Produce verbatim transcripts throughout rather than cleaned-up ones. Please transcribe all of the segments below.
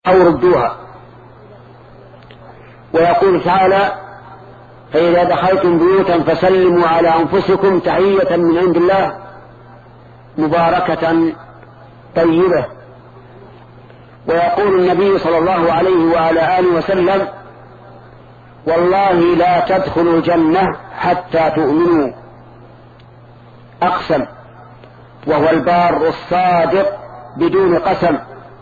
أو ردوها. ويقول تعالى: فإذا دخلتم بيوتا فسلموا على أنفسكم تحية من عند الله مباركة طيبة. ويقول النبي صلى الله عليه وعلى آله وسلم: والله لا تدخلوا الجنة حتى تؤمنوا. أقسم، وهو البار الصادق بدون قسم،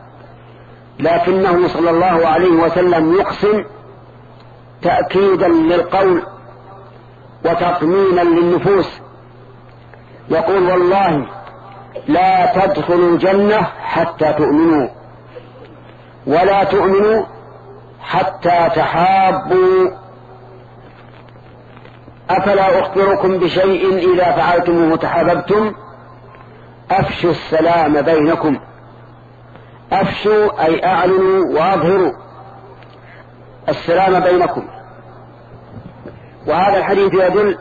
لكنه صلى الله عليه وسلم يقسم تأكيدا للقول وتطمينا للنفوس. يقول: والله لا تدخلوا الجنة حتى تؤمنوا، ولا تؤمنوا حتى تحابوا. أفلا أخبركم بشيء إذا فعلتموه تحاببتم؟ أفشوا السلام بينكم. أفشوا أي أعلنوا وأظهروا السلام بينكم. وهذا الحديث يدل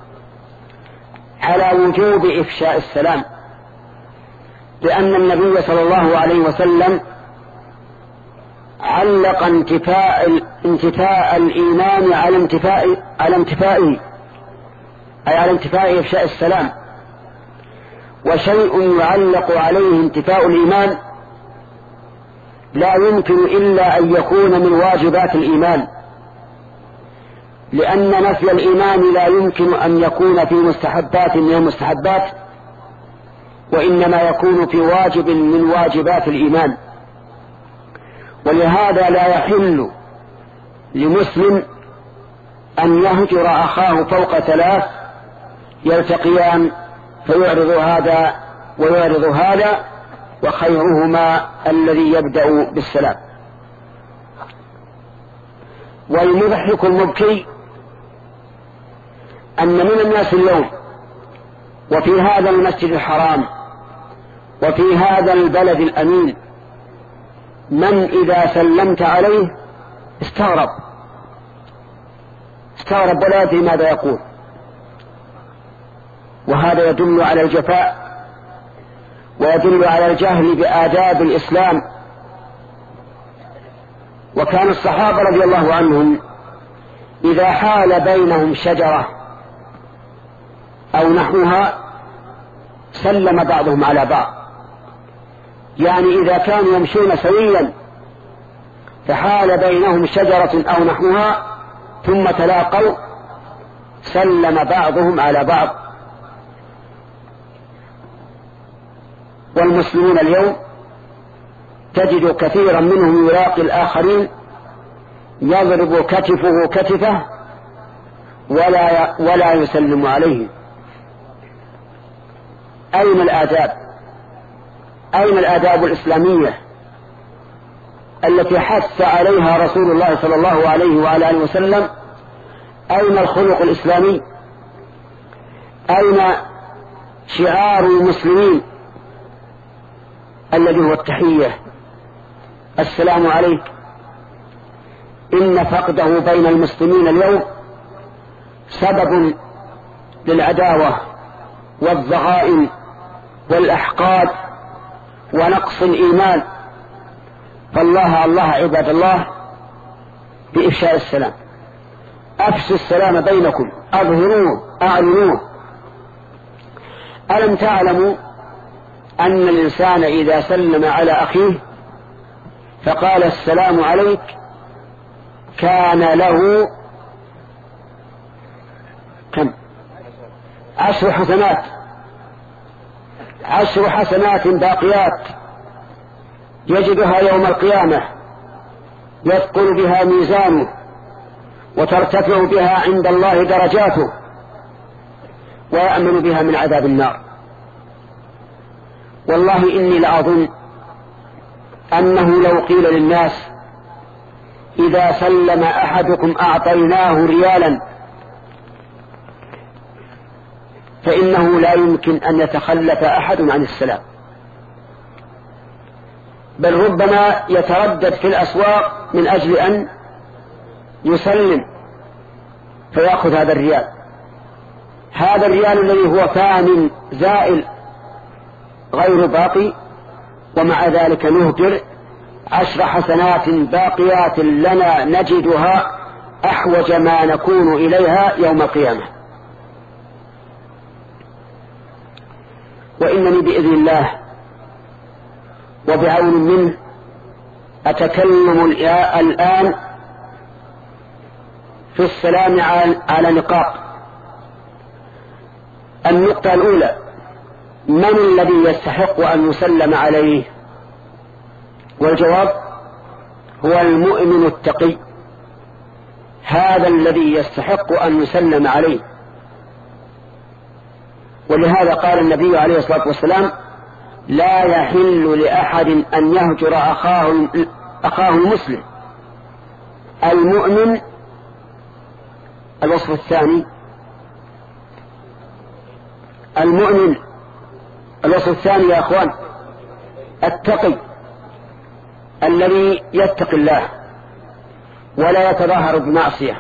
على وجوب إفشاء السلام، لأن النبي صلى الله عليه وسلم علق انتفاء انتفاء الإيمان على انتفاء على انتفائه أي على انتفاء إفشاء السلام. وشيء يعلق عليه انتفاء الإيمان لا يمكن إلا أن يكون من واجبات الإيمان، لأن نفي الإيمان لا يمكن أن يكون في مستحبات من المستحبات، وإنما يكون في واجب من واجبات الإيمان. ولهذا لا يحل لمسلم أن يهجر أخاه فوق ثلاث يلتقيان فيعرض هذا ويعرض هذا، وخيرهما الذي يبدأ بالسلام. والمضحك المبكي أن من الناس اليوم وفي هذا المسجد الحرام وفي هذا البلد الأمين من إذا سلمت عليه استغرب استغرب ولا يدري ماذا يقول. وهذا يدل على الجفاء ويدل على الجهل بآداب الإسلام. وكان الصحابة رضي الله عنهم إذا حال بينهم شجرة أو نحوها سلم بعضهم على بعض، يعني إذا كانوا يمشون سويا فحال بينهم شجرة أو نحوها ثم تلاقوا سلم بعضهم على بعض. والمسلمون اليوم تجد كثيرا منهم يلاقي الآخرين يضرب كتفه كتفه ولا ولا يسلم عليهم. أين الآداب؟ أين الآداب الإسلامية التي حث عليها رسول الله صلى الله عليه وعلى آله وسلم؟ أين الخلق الإسلامي؟ أين شعار المسلمين الذي هو التحية؟ السلام عليك. إن فقده بين المسلمين اليوم سبب للعداوة والضغائن والأحقاد ونقص الإيمان. فالله الله عباد الله بإفشاء السلام. أفشوا السلام بينكم، أظهروه، أعلنوه. ألم تعلموا أن الإنسان إذا سلم على أخيه فقال السلام عليك كان له كم؟ عشر حسنات عشر حسنات باقيات يجدها يوم القيامة، يثقل بها ميزانه وترتفع بها عند الله درجاته ويأمن بها من عذاب النار. والله إني لأظن أنه لو قيل للناس إذا سلم أحدكم أعطيناه ريالا فإنه لا يمكن أن يتخلف أحد عن السلام، بل ربما يتردد في الأسواق من أجل أن يسلم فيأخذ هذا الريال. هذا الريال الذي هو فان زائل غير باقي، ومع ذلك نهدر عشر حسنات باقيات لنا نجدها أحوج ما نكون إليها يوم القيامة. وإنني بإذن الله وبعون منه أتكلم الآن في السلام على نقاط. النقطة الأولى: من الذي يستحق أن يسلم عليه؟ والجواب: هو المؤمن التقي، هذا الذي يستحق أن يسلم عليه. ولهذا قال النبي عليه الصلاة والسلام: لا يحل لأحد أن يهجر أخاه, أخاه المسلم. المؤمن الوصف الثاني، المؤمن الوصف الثاني يا أخوان التقي، الذي يتقي الله ولا يتظاهر بمعصية.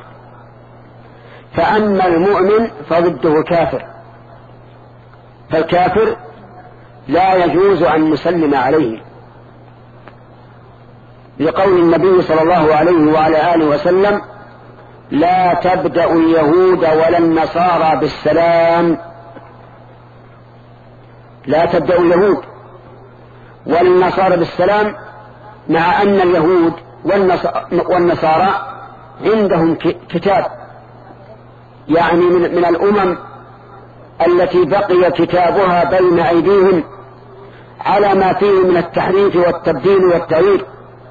فأما المؤمن فضده كافر، فالكافر لا يجوز أن نسلم عليه، لقول النبي صلى الله عليه وعلى آله وسلم: لا تبدأ اليهود ولا النصارى بالسلام. لا تبدأ اليهود ولا النصارى بالسلام، مع أن اليهود والنصارى عندهم كتاب، يعني من, من الأمم التي بقي كتابها بين أيديهم على ما فيه من التحريف والتبديل والتغيير،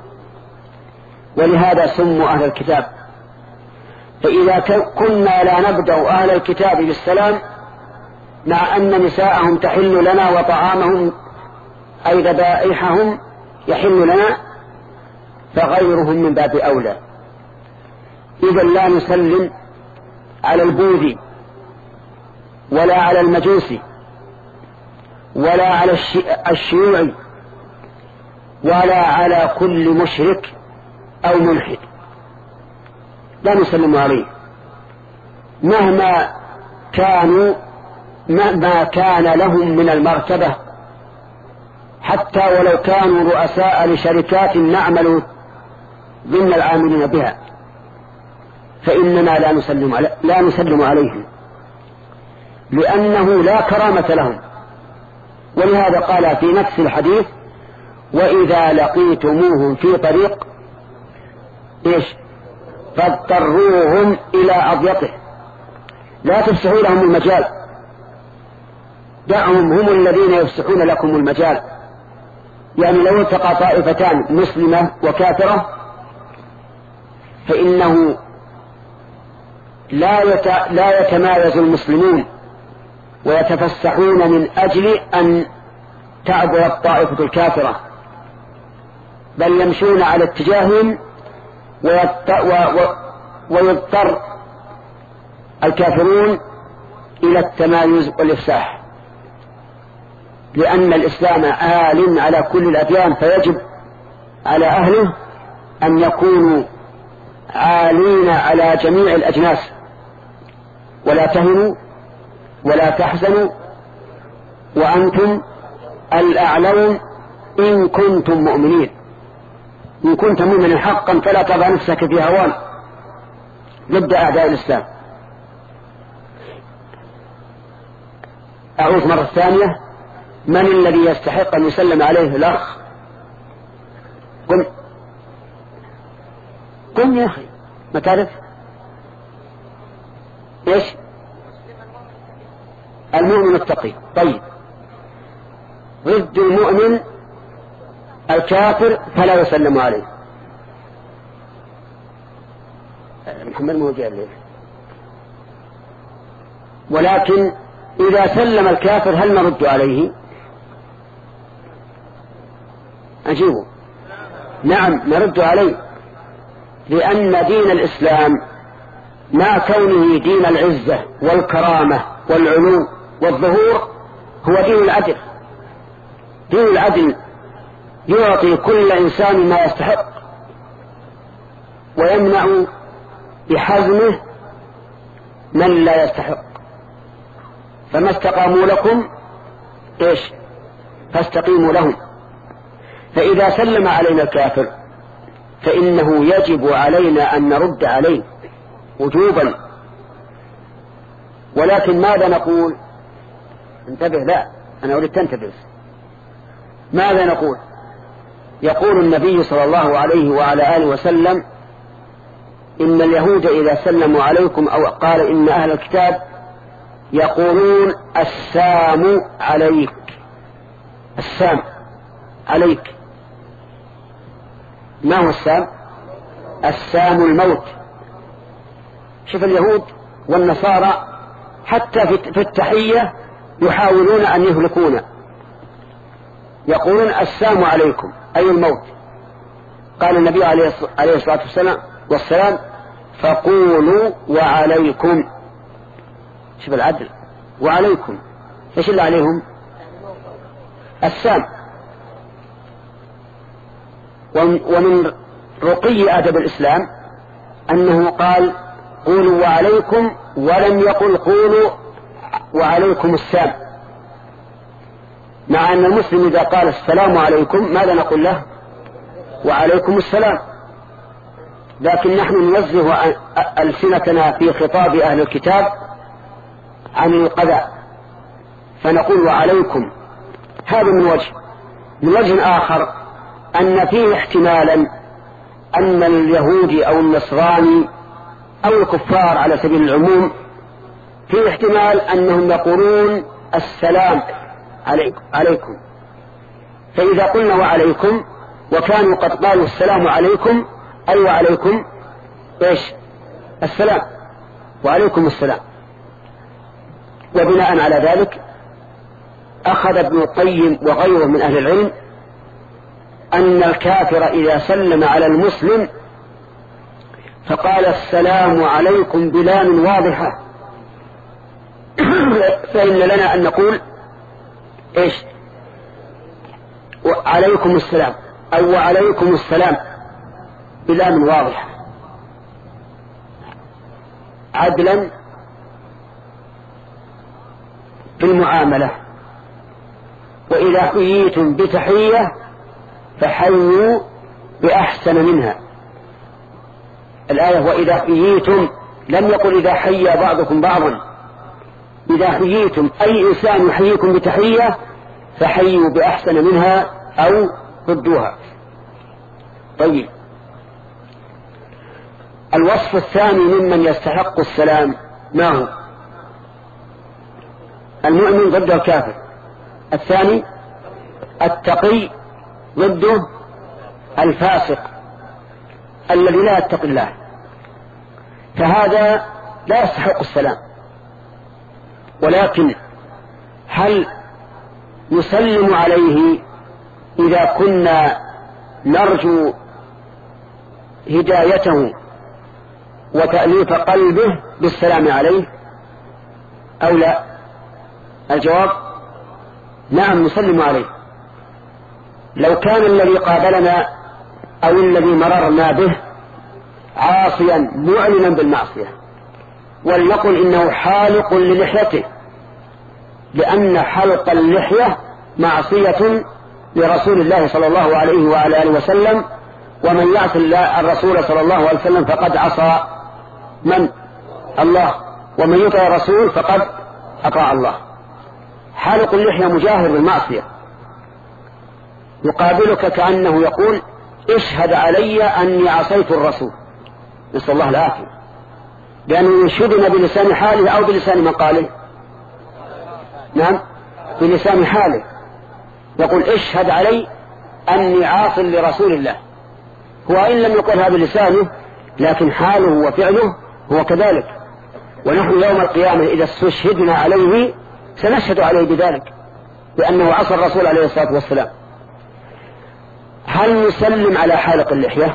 ولهذا سموا أهل الكتاب. فإذا كنا لا نبدأ أهل الكتاب بالسلام، مع أن نساءهم تحل لنا وطعامهم أي ذبائحهم يحل لنا، فغيرهم من باب أولى. إذا لا نسلم على البوذي ولا على المجوسي ولا على الشيوعي ولا على كل مشرك أو ملحد، لا نسلم عليه مهما كانوا مهما كان لهم من المرتبة، حتى ولو كانوا رؤساء لشركات نعمل ضمن العاملين بها، فإننا لا نسلم علي لا نسلم عليهم، لأنه لا كرامة لهم. ولهذا قال في نفس الحديث: وإذا لقيتموهم في طريق إيش فاضطروهم إلى أضيقه، لا تفسحوا لهم المجال، دعهم هم الذين يفسحون لكم المجال. يعني لو التقى طائفتان مسلمة وكافرة فإنه لا يت... لا يتمايز المسلمون ويتفسحون من أجل أن تعبر الطائفة الكافرة، بل يمشون على اتجاههم ويت... و... و... ويضطر الكافرون إلى التمايز والإفساح، لأن الإسلام آل على كل الأديان، فيجب على أهله أن يكونوا عالين على جميع الأجناس. ولا تهنوا ولا تحزنوا وأنتم الأعلون إن كنتم مؤمنين. إن كنت مؤمنا حقا فلا تضع نفسك في هوان ضد أعداء الإسلام. أعود مرة ثانية: من الذي يستحق أن يسلم عليه الأخ؟ قم قم يا أخي، ما تعرف إيش؟ المؤمن التقي. طيب، ضد المؤمن الكافر فلا يسلم عليه. محمد موجه الليل. ولكن إذا سلم الكافر هل نرد عليه؟ أجيبه: نعم نرد عليه، لأن دين الإسلام مع كونه دين العزة والكرامة والعلو والظهور هو دين العدل. دين العدل يعطي كل إنسان ما يستحق ويمنع بحزمه من لا يستحق. فما استقاموا لكم إيش فاستقيموا لهم. فإذا سلم علينا الكافر فإنه يجب علينا أن نرد عليه وجوبا. ولكن ماذا نقول؟ انتبه، لا أنا أريد تنتبه. ماذا نقول؟ يقول النبي صلى الله عليه وعلى آله وسلم إن اليهود إذا سلموا عليكم، أو قال إن أهل الكتاب يقولون السام عليك، السام عليك. ما هو السام؟ السام الموت. شوف اليهود والنصارى حتى في التحية يحاولون أن يهلكونا، يقولون السام عليكم أي الموت. قال النبي عليه الصلاة والسلام والسلام فقولوا وعليكم. شوف العدل، وعليكم. ايش اللي عليهم؟ السام. ومن رقي أدب الإسلام أنه قال قولوا وعليكم، ولم يقل قولوا وعليكم السام. مع أن المسلم إذا قال السلام عليكم ماذا نقول له؟ وعليكم السلام. لكن نحن نوزه ألسنتنا في خطاب أهل الكتاب عن القذى فنقول وعليكم. هذا من وجه. من وجه آخر أن فيه احتمالا أن اليهودي أو النصراني أو الكفار على سبيل العموم فيه احتمال أنهم يقولون السلام عليكم. فإذا قلنا وعليكم وكانوا قد قالوا السلام عليكم أي وعليكم إيش؟ السلام، وعليكم السلام. وبناء على ذلك أخذ ابن القيم وغيره من أهل العلم أن الكافر إذا سلم على المسلم فقال السلام عليكم بلام واضحة فإن لنا أن نقول إيش؟ وعليكم السلام أو وعليكم السلام بلام واضحة عدلا في المعاملة. وإذا حييتم بتحية فحيوا بأحسن منها. الآية وإذا حييتم، لم يقل إذا حيى بعضكم بعضا. إذا حييتم أي إنسان يحييكم بتحية فحيوا بأحسن منها أو ردوها. طيب، الوصف الثاني ممن يستحق السلام ما هو؟ المؤمن ضد الكافر. الثاني التقي ضده الفاسق الذي لا يتقي الله، فهذا لا يستحق السلام. ولكن هل نسلم عليه إذا كنا نرجو هدايته وتأليف قلبه بالسلام عليه أو لا؟ الجواب نعم، نسلم عليه. لو كان الذي قابلنا أو الذي مررنا به عاصيا معلنا بالمعصية، ولنقل إنه حالق للحيته، لأن حلق اللحية معصية لرسول الله صلى الله عليه وعلى آله وسلم، ومن يعص الله الرسول صلى الله عليه وسلم فقد عصى من؟ الله. ومن يطع الرسول فقد أطاع الله. حالق اللحية مجاهر بالمعصية، يقابلك كأنه يقول اشهد علي أني عصيت الرسول، نسأل الله العافية، لأنه يشهدنا بلسان حاله أو بلسان مقاله. نعم، بلسان حاله يقول اشهد علي أني عاص لرسول الله. هو إن لم يقل هذا بلسانه لكن حاله وفعله هو كذلك. ونحن يوم القيامة إذا استشهدنا عليه سنشهد عليه بذلك، لأنه عصى الرسول عليه الصلاة والسلام. هل نسلم على حالق اللحية؟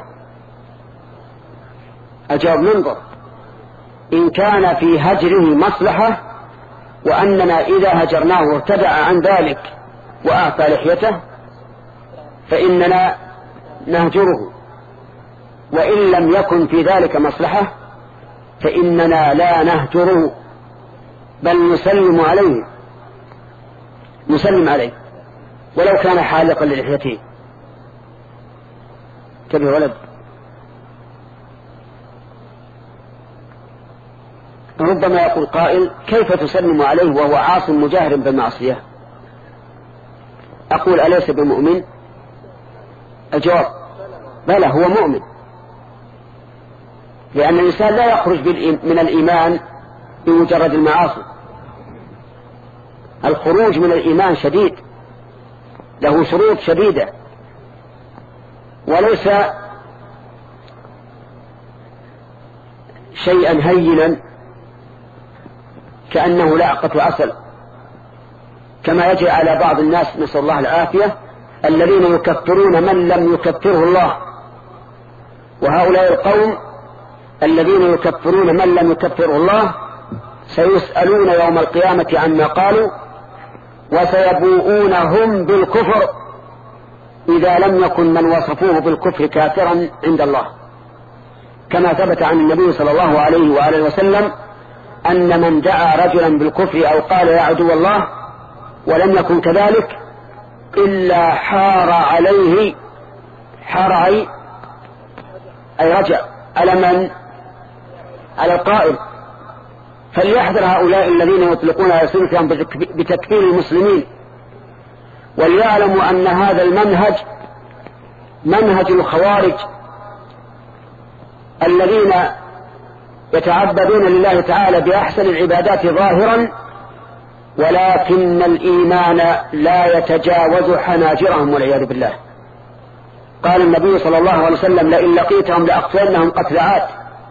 الجواب ننظر. إن كان في هجره مصلحة وأننا إذا هجرناه ارتدع عن ذلك وأعطى لحيته فإننا نهجره، وإن لم يكن في ذلك مصلحة فإننا لا نهجره بل نسلم عليه نسلم عليه ولو كان حالقا للحيته. انتبه ولد. ربما يقول قائل كيف تسلم عليه وهو عاص مجاهر بالمعصية؟ أقول أليس بمؤمن؟ الجواب بلى هو مؤمن، لأن الإنسان لا يخرج من الإيمان بمجرد المعاصي. الخروج من الإيمان شديد، له شروط شديدة، وليس شيئا هينا كأنه لعقة عسل كما يجري على بعض الناس، نسأل الله العافية، الذين يكفرون من لم يكفره الله. وهؤلاء القوم الذين يكفرون من لم يكفره الله سيسألون يوم القيامة عما قالوا، وسيبوؤون هم بالكفر إذا لم يكن من وصفوه بالكفر كافرا عند الله، كما ثبت عن النبي صلى الله عليه وآله وسلم أن من دعا رجلا بالكفر أو قال يا عدو الله ولم يكن كذلك إلا حار عليه حار أي رجع على من؟ على القائل. فليحذر هؤلاء الذين يطلقون ألسنتهم بتكفير المسلمين، وليعلموا أن هذا المنهج منهج الخوارج الذين يتعبدون لله تعالى بأحسن العبادات ظاهرا، ولكن الإيمان لا يتجاوز حناجرهم والعياذ بالله. قال النبي صلى الله عليه وسلم لئن لقيتهم لأقتلنهم قتل عاد،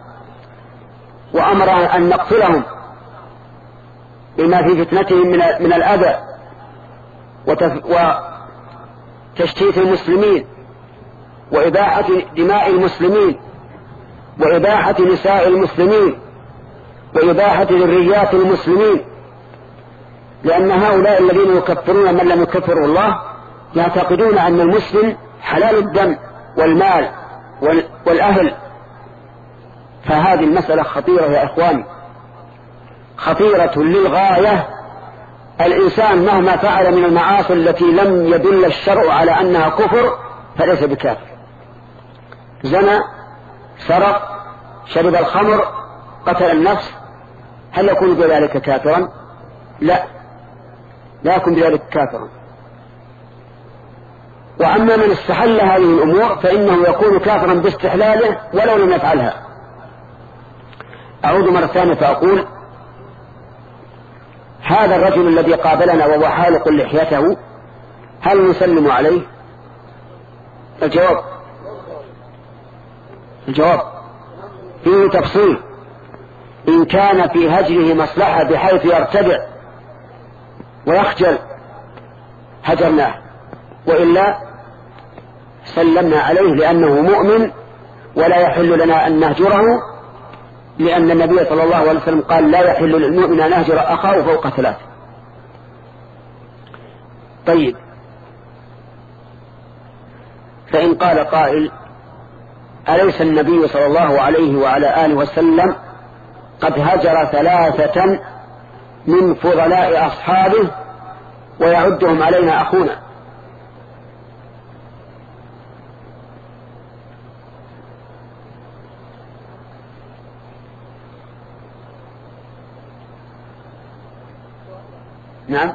وأمر أن نقتلهم بما في فتنتهم من الأذى وتشتيت المسلمين وإباحة دماء المسلمين وإباحة نساء المسلمين وإباحة ذريات المسلمين، لأن هؤلاء الذين يكفرون من لم يكفروا الله يعتقدون أن المسلم حلال الدم والمال والأهل. فهذه المسألة خطيرة يا إخواني، خطيرة للغاية. الإنسان مهما فعل من المعاصي التي لم يدل الشرع على أنها كفر فليس بكافر. زنى، سرق، شرب الخمر، قتل النفس، هل يكون بذلك كافرا؟ لا، لا يكون بذلك كافرا. وأما من استحل هذه الأمور فإنه يكون كافرا باستحلاله ولو لم يفعلها. أعود مرة ثانية فأقول هذا الرجل الذي قابلنا وهو حالق لحيته هل نسلم عليه؟ الجواب الجواب فيه تفصيل. إن كان في هجره مصلحة بحيث يرتدع ويخجل هجرناه، وإلا سلمنا عليه لأنه مؤمن ولا يحل لنا أن نهجره، لأن النبي صلى الله عليه وسلم قال لا يحل للمؤمن أن يهجر أخاه فوق ثلاث. طيب، فإن قال قائل أليس النبي صلى الله عليه وعلى آله وسلم قد هجر ثلاثة من فضلاء أصحابه ويعدهم علينا أخونا؟ نعم،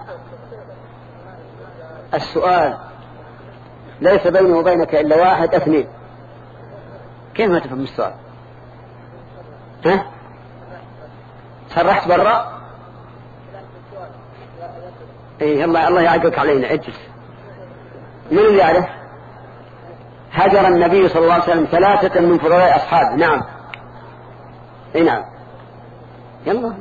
السؤال ليس بيني وبينك إلا واحد اثنين. كيف ما تفهم السؤال؟ ها؟ سرحت برا؟ ايه الله الله يعجبك علينا. اجلس. من اللي يعرف؟ هجر النبي صلى الله عليه وسلم ثلاثة من فضلاء أصحابه. نعم، اي نعم. يلا.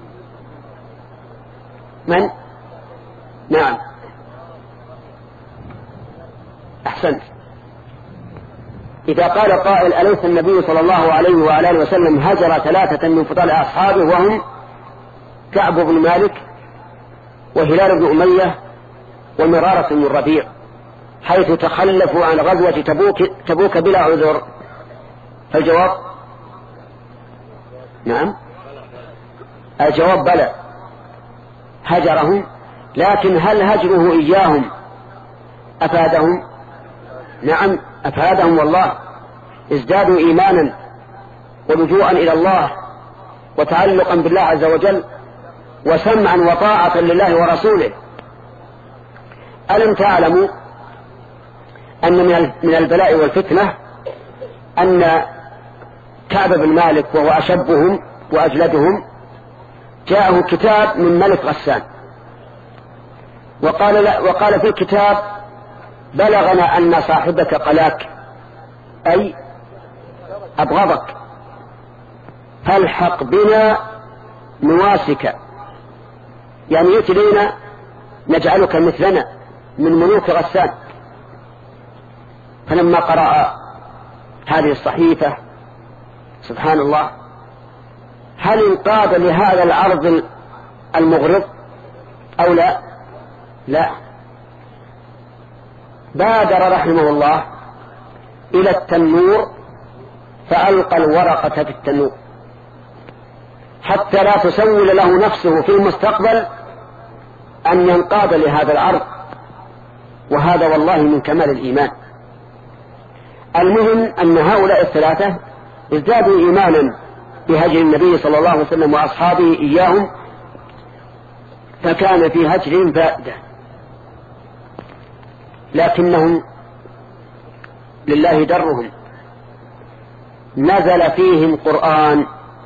من؟ نعم، أحسنت. إذا قال قائل أليس النبي صلى الله عليه وعلى آله وسلم هجر ثلاثة من فضلاء أصحابه وهم كعب بن مالك وهلال بن أمية ومرارة بن الربيع، حيث تخلفوا عن غزوة تبوك, تبوك بلا عذر؟ فالجواب نعم، الجواب بلى، هجرهم. لكن هل هجره إياهم أفادهم؟ نعم أفادهم والله، ازدادوا إيمانا ولجوءا إلى الله وتعلقا بالله عز وجل وسمعا وطاعة لله ورسوله. ألم تعلموا أن من البلاء والفتنة أن كعب بن مالك وهو أشبهم وأجلدهم جاءه كتاب من ملك غسان وقال, وقال في الكتاب: بلغنا أن صاحبك قلاك، أي أبغضك، فالحق بنا نواسك، يعني يأتي لنا نجعلك مثلنا من ملوك غسان. فلما قرأ هذه الصحيفة سبحان الله، هل انقاد لهذا العرض المغرض أو لا؟ لا، بادر رحمه الله إلى التنور فألقى الورقة في التنور حتى لا تسول له نفسه في المستقبل أن ينقاد لهذا العرض، وهذا والله من كمال الإيمان. المهم أن هؤلاء الثلاثة ازدادوا إيمانا بهجر النبي صلى الله عليه وسلم وأصحابه إياهم، فكان في هجرهم فائدة، لكنهم لله درهم نزل فيهم قرآن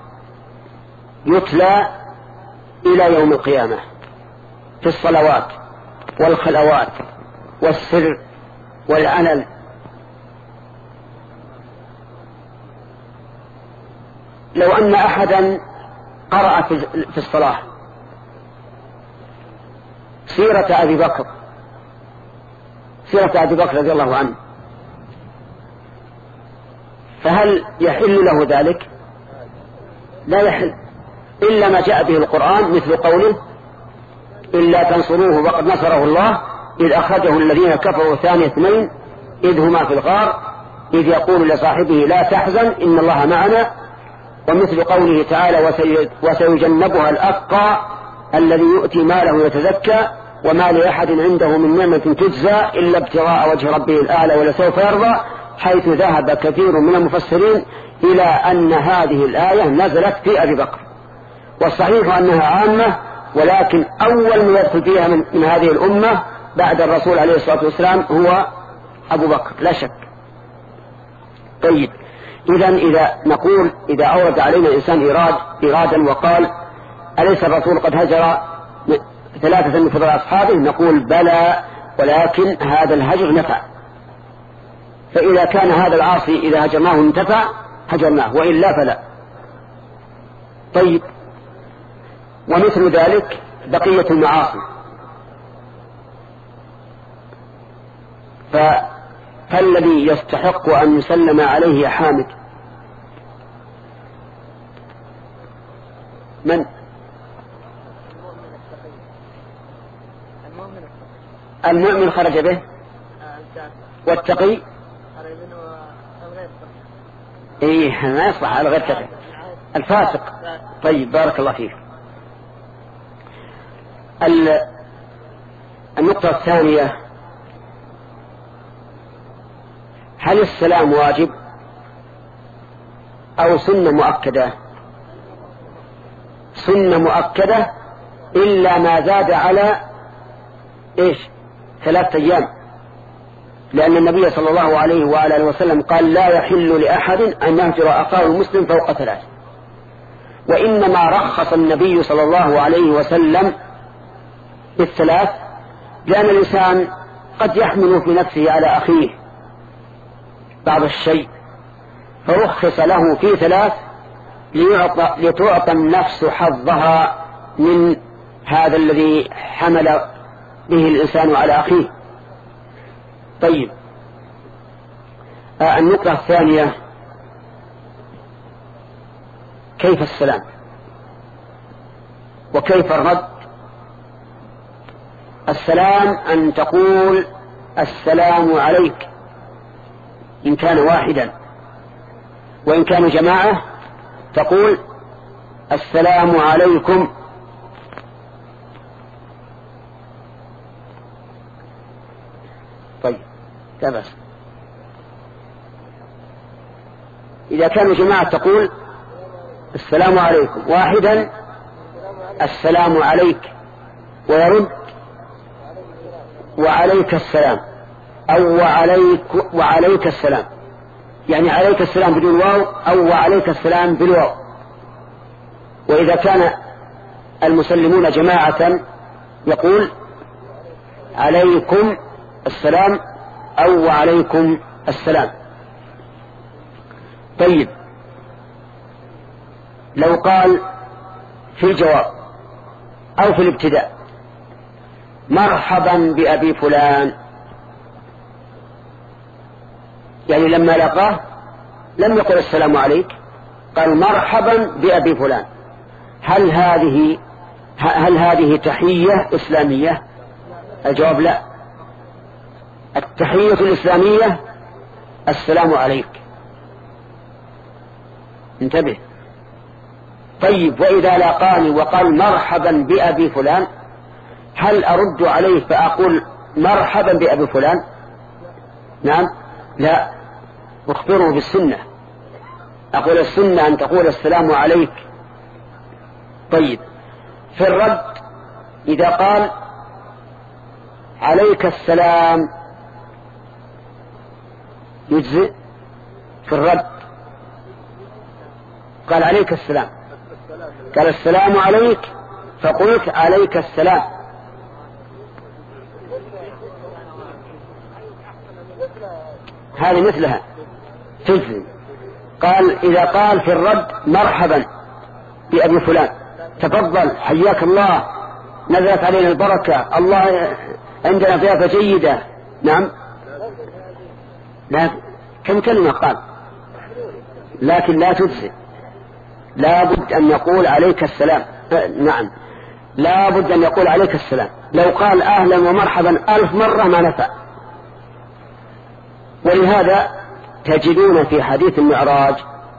يتلى إلى يوم القيامة في الصلوات والخلوات والسر والعلن. لو أن أحدا قرأ في الصلاة سيرة أبي بكر سيرة أبي بكر رضي الله عنه، فهل يحل له ذلك؟ لا يحل، إلا ما جاء به القرآن، مثل قوله: إلا تنصروه وقد نصره الله إذ أخرجه الذين كفروا ثاني اثنين إذ هما في الغار إذ يقول لصاحبه لا تحزن إن الله معنا، ومثل قوله تعالى: وسيجنبها الأتقى الذي يؤتي ماله يتزكى وما لأحد عنده من نعمة تجزى إلا ابتغاء وجه ربه الأعلى ولسوف يرضى، حيث ذهب كثير من المفسرين إلى أن هذه الآية نزلت في أبي بكر، والصحيح أنها عامة، ولكن أول من يدخل فيها من, من هذه الأمة بعد الرسول عليه الصلاة والسلام هو أبو بكر لا شك. طيب، إذن إذا نقول إذا أورد علينا الإنسان إراد إرادا وقال: أليس الرسول قد هجر ثلاثة من فضل أصحابه؟ نقول: بلى، ولكن هذا الهجر نفع، فإذا كان هذا العاصي إذا هجرناه انتفع هجرناه، وإلا فلا. طيب، ومثل ذلك بقية المعاصي، فالذي يستحق أن يسلم عليه يا حامد من؟ المؤمن خرج به، والتقي ايه ما يصلح على غير تقي، الفاسق. طيب، بارك الله فيك. النقطة الثانية: هل السلام واجب أو سنة مؤكدة؟ سنة مؤكدة إلا ما زاد على إيش ثلاثة أيام، لأن النبي صلى الله عليه وآله وسلم قال: لا يحل لأحد أن يهجر أخاه المسلم فوق ثلاث. وإنما رخص النبي صلى الله عليه وسلم بالثلاث لأن الإنسان قد يحمل في نفسه على أخيه بعض الشيء، فرخص له في ثلاث ليعطى لتعطى النفس حظها من هذا الذي حمل به الإنسان على أخيه. طيب، آه النقطة الثانية: كيف السلام وكيف الرد؟ السلام أن تقول: السلام عليك إن كان واحدا، وإن كانوا جماعة تقول: السلام عليكم. طيب، لا بأس. إذا كانوا جماعة تقول السلام عليكم، واحدا السلام عليك، ويرد وعليك السلام، أو وعليك, وعليك السلام، يعني عليك السلام بدون واو، أو وعليك السلام بالواو. وإذا كان المسلمون جماعة يقول عليكم السلام أو وعليكم السلام. طيب، لو قال في الجواب أو في الابتداء مرحبا بأبي فلان، يعني لما لقاه لم يقل السلام عليك، قال مرحبا بأبي فلان، هل هذه هل هذه تحية إسلامية؟ الجواب لا. التحية الإسلامية السلام عليك. انتبه. طيب، وإذا لاقاني وقال مرحبا بأبي فلان، هل أرد عليه فأقول مرحبا بأبي فلان؟ نعم، لا، أخبره بالسنة، أقول السنة أن تقول السلام عليك. طيب، في الرد إذا قال عليك السلام يجزئ؟ في الرد قال عليك السلام، قال السلام عليك، فقلت عليك السلام، هذه مثلها تجزي. قال إذا قال في الرد مرحبا بأبي فلان، تفضل حياك الله، نزلت علينا البركة، الله عندنا ضيافة جيدة، نعم، لا، كم كلمة قال، لكن لا تجزي، لا بد أن يقول عليك السلام. نعم، لا بد أن يقول عليك السلام. لو قال أهلا ومرحبا ألف مرة ما نفع. ولهذا تجدون في حديث المعراج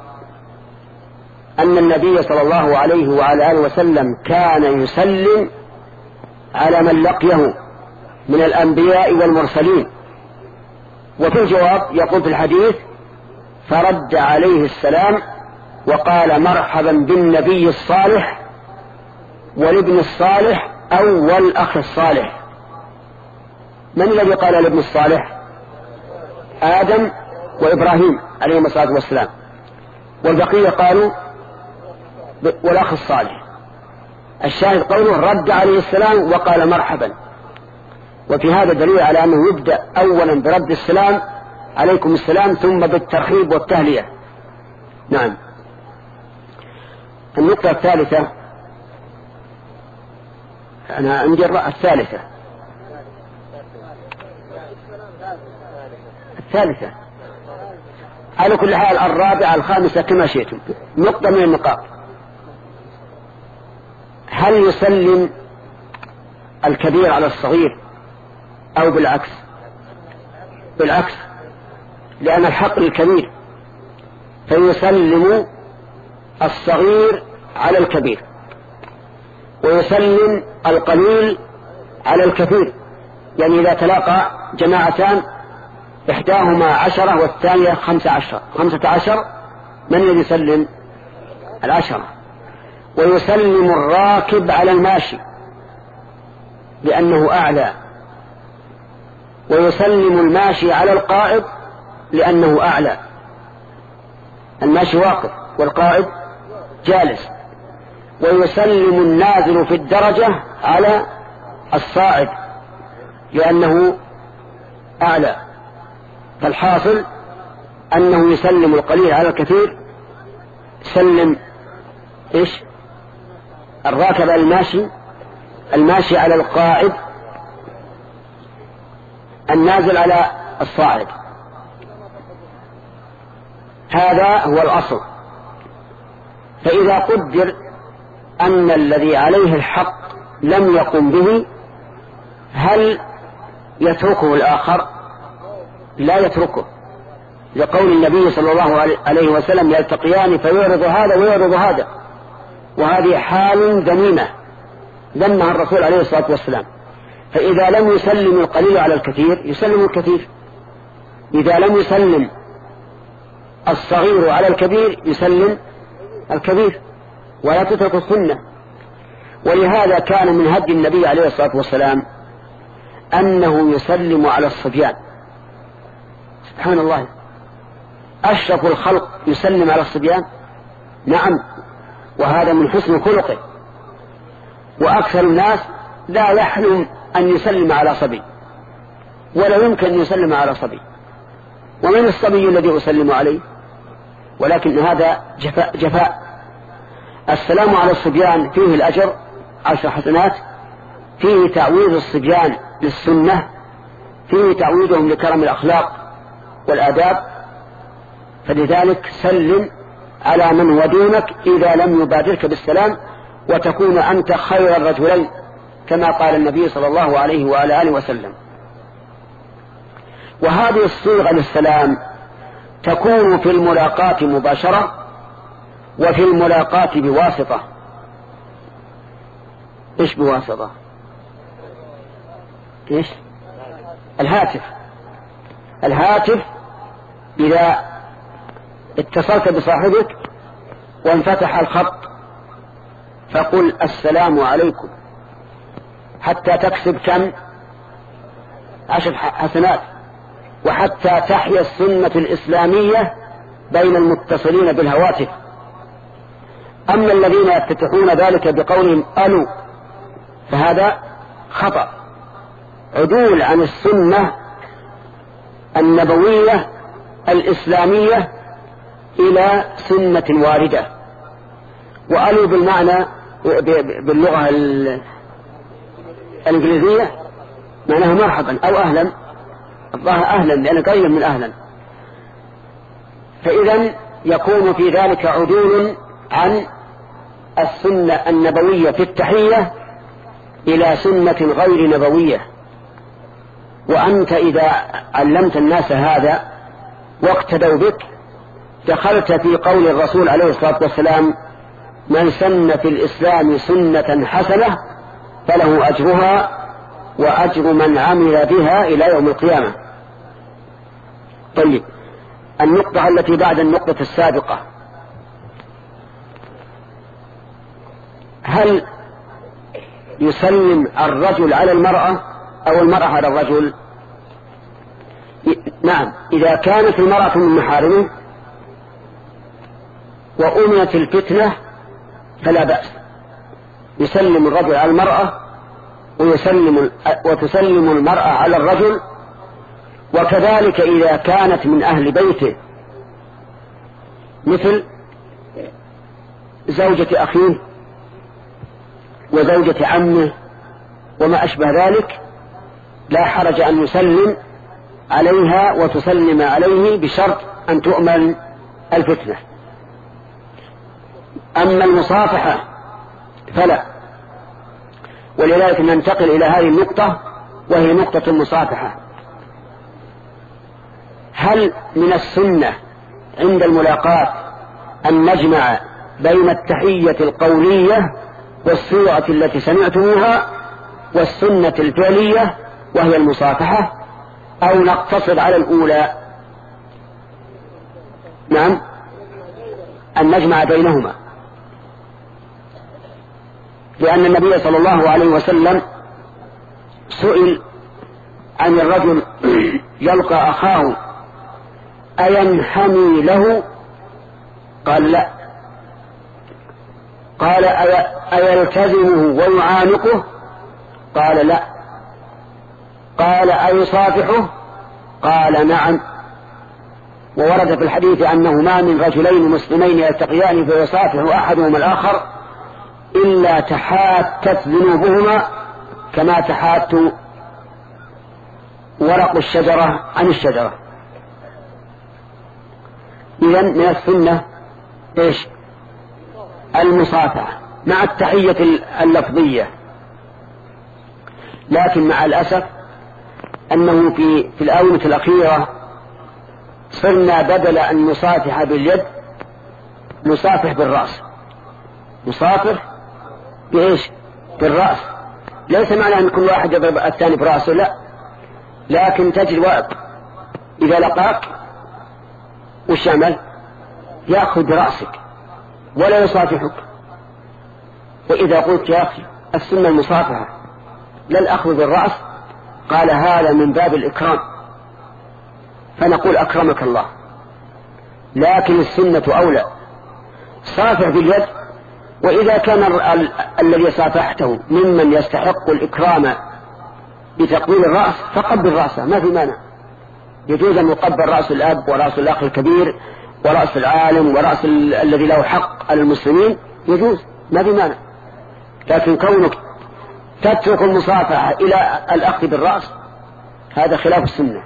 أن النبي صلى الله عليه وعلى آله وسلم كان يسلم على من لقيه من الأنبياء والمرسلين، وفي الجواب يقول في الحديث فرد عليه السلام وقال مرحبا بالنبي الصالح والابن الصالح أو والأخ الصالح. من الذي قال الابن الصالح؟ آدم وإبراهيم عليهم الصلاة والسلام، والبقية قالوا والأخ الصالح. الشاهد قوله رد عليه السلام وقال مرحبا. وفي هذا دليل على أنه يبدأ أولا برد السلام عليكم السلام، ثم بالترحيب والتهلية. نعم. النقطة الثالثة، أنا عندي الثالثة الثالثة على كل حال الرابعة الخامسة كما شئتم. نقطة من النقاط، هل يسلم الكبير على الصغير أو بالعكس؟ بالعكس، لأن الحق للكبير، فيسلم الصغير على الكبير، ويسلم القليل على الكثير. يعني إذا تلاقى جماعتان إحداهما عشرة والثانية خمسة عشر خمسة عشر، من الذي يسلم؟ العشرة. ويسلم الراكب على الماشي لأنه أعلى، ويسلم الماشي على القائد لأنه أعلى. الماشي واقف والقائد جالس. ويسلم النازل في الدرجة على الصاعد لأنه أعلى. فالحاصل أنه يسلم القليل على الكثير، يسلم إيش؟ الراكب على الماشي، الماشي على القاعد، النازل على الصاعد. هذا هو الأصل. فإذا قدر أن الذي عليه الحق لم يقم به، هل يتركه الآخر؟ لا يتركه، لقول النبي صلى الله عليه وسلم يلتقيان فيعرض هذا ويعرض هذا، وهذه حال ذميمة ذمها الرسول عليه الصلاة والسلام. فإذا لم يسلم القليل على الكثير يسلم الكثير، إذا لم يسلم الصغير على الكبير يسلم الكبير ولا تترك السنة. ولهذا كان من هدي النبي عليه الصلاة والسلام أنه يسلم على الصبيان. سبحان الله، أشرف الخلق يسلم على الصبيان؟ نعم، وهذا من حسن خلقه. وأكثر الناس لا يحلم أن يسلم على صبي، ولا يمكن أن يسلم على صبي. ومن الصبي الذي أسلم عليه؟ ولكن هذا جفاء, جفاء. السلام على الصبيان فيه الأجر عشر حسنات، فيه تعويض الصبيان للسنة، فيه تعويضهم لكرم الأخلاق والآداب. فلذلك سلم على من هو دونك إذا لم يبادرك بالسلام، وتكون أنت خير الرجلين كما قال النبي صلى الله عليه وعلى آله وسلم. وهذه الصيغة للسلام تكون في الملاقاة مباشرة، وفي الملاقاة بواسطة. إيش بواسطة؟ إيش؟ الهاتف. الهاتف إذا اتصلت بصاحبك وانفتح الخط فقل السلام عليكم، حتى تكسب كم؟ عشر حسنات، وحتى تحيا السنة الإسلامية بين المتصلين بالهواتف. أما الذين يفتتحون ذلك بقولهم ألو فهذا خطأ، عدول عن السنة النبوية الإسلامية إلى سنة واردة. وألو بالمعنى باللغة الإنجليزية معناه مرحبا أو أهلا، الله أهلا لأنه قريب من أهلا. فإذا يكون في ذلك عدول عن السنة النبوية في التحية إلى سنة غير نبوية. وأنت إذا علمت الناس هذا واقتدوا بك دخلت في قول الرسول عليه الصلاة والسلام: من سن في الإسلام سنة حسنة فله أجرها وأجر من عمل بها إلى يوم القيامة. طيب، النقطة التي بعد النقطة السابقة، هل يسلم الرجل على المرأة أو المرأة على الرجل؟ نعم، إذا كانت المرأة من محارمه وأمنت الفتنة فلا بأس، يسلم الرجل على المرأة ويسلم وتسلم المرأة على الرجل. وكذلك إذا كانت من أهل بيته مثل زوجة أخيه وزوجة عمه وما أشبه ذلك لا حرج أن يسلم عليها وتسلم عليه بشرط أن تؤمن الفتنة. أما المصافحة فلا. ولذلك ننتقل إلى هذه النقطة وهي نقطة المصافحة. هل من السنة عند الملاقاة أن نجمع بين التحية القولية والصورة التي سمعتموها والسنة الفعلية وهي المصافحة، أو نقتصر على الأولى؟ نعم، أن نجمع بينهما، لأن النبي صلى الله عليه وسلم سئل عن الرجل يلقى أخاه أينحني له؟ قال لا. قال أيلتزمه ويعانقه؟ قال لا. قال أيصافحه؟ قال نعم. وورد في الحديث أنه ما من رجلين مسلمين يلتقيان فيصافح أحدهما الآخر إلا تحاتت ذنوبهما كما تحات ورق الشجرة عن الشجرة. إذن من السنة إيش؟ المصافحة مع التحية اللفظية. لكن مع الأسف أنه في, في الآونة الأخيرة صرنا بدل أن نصافح باليد نصافح بالرأس. نصافح بإيش؟ بالرأس. ليس معنى أن كل واحد يضرب الثاني برأسه، لا، لكن تجد وقت إذا لقاك وش يعمل؟ يأخذ برأسك ولا يصافحك. وإذا قلت يا أخي السنة المصافحة لا الأخذ بالرأس، قال هذا من باب الإكرام، فنقول أكرمك الله، لكن السنة أولى، صافح باليد. وإذا كان ال ال الذي صافحته ممن يستحق الإكرام بتقبيل الرأس فقبل رأسه، ما في مانع، يجوز أن يقبل رأس الأب ورأس الأخ الكبير ورأس العالم ورأس الذي له حق على المسلمين، يجوز، ما في مانع. لكن كونك تترك المصافحة إلى الأخذ بالرأس هذا خلاف السنة.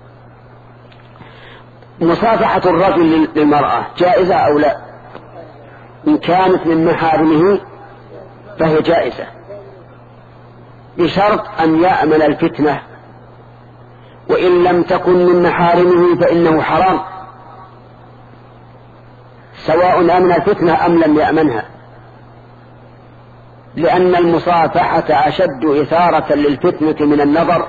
مصافحة الرجل للمرأة جائزة أو لا؟ إن كانت من محارمه فهي جائزة بشرط أن يأمن الفتنة، وإن لم تكن من محارمه فإنه حرام، سواء أمن الفتنة أم لم يأمنها، لأن المصافحة أشد إثارة للفتنة من النظر.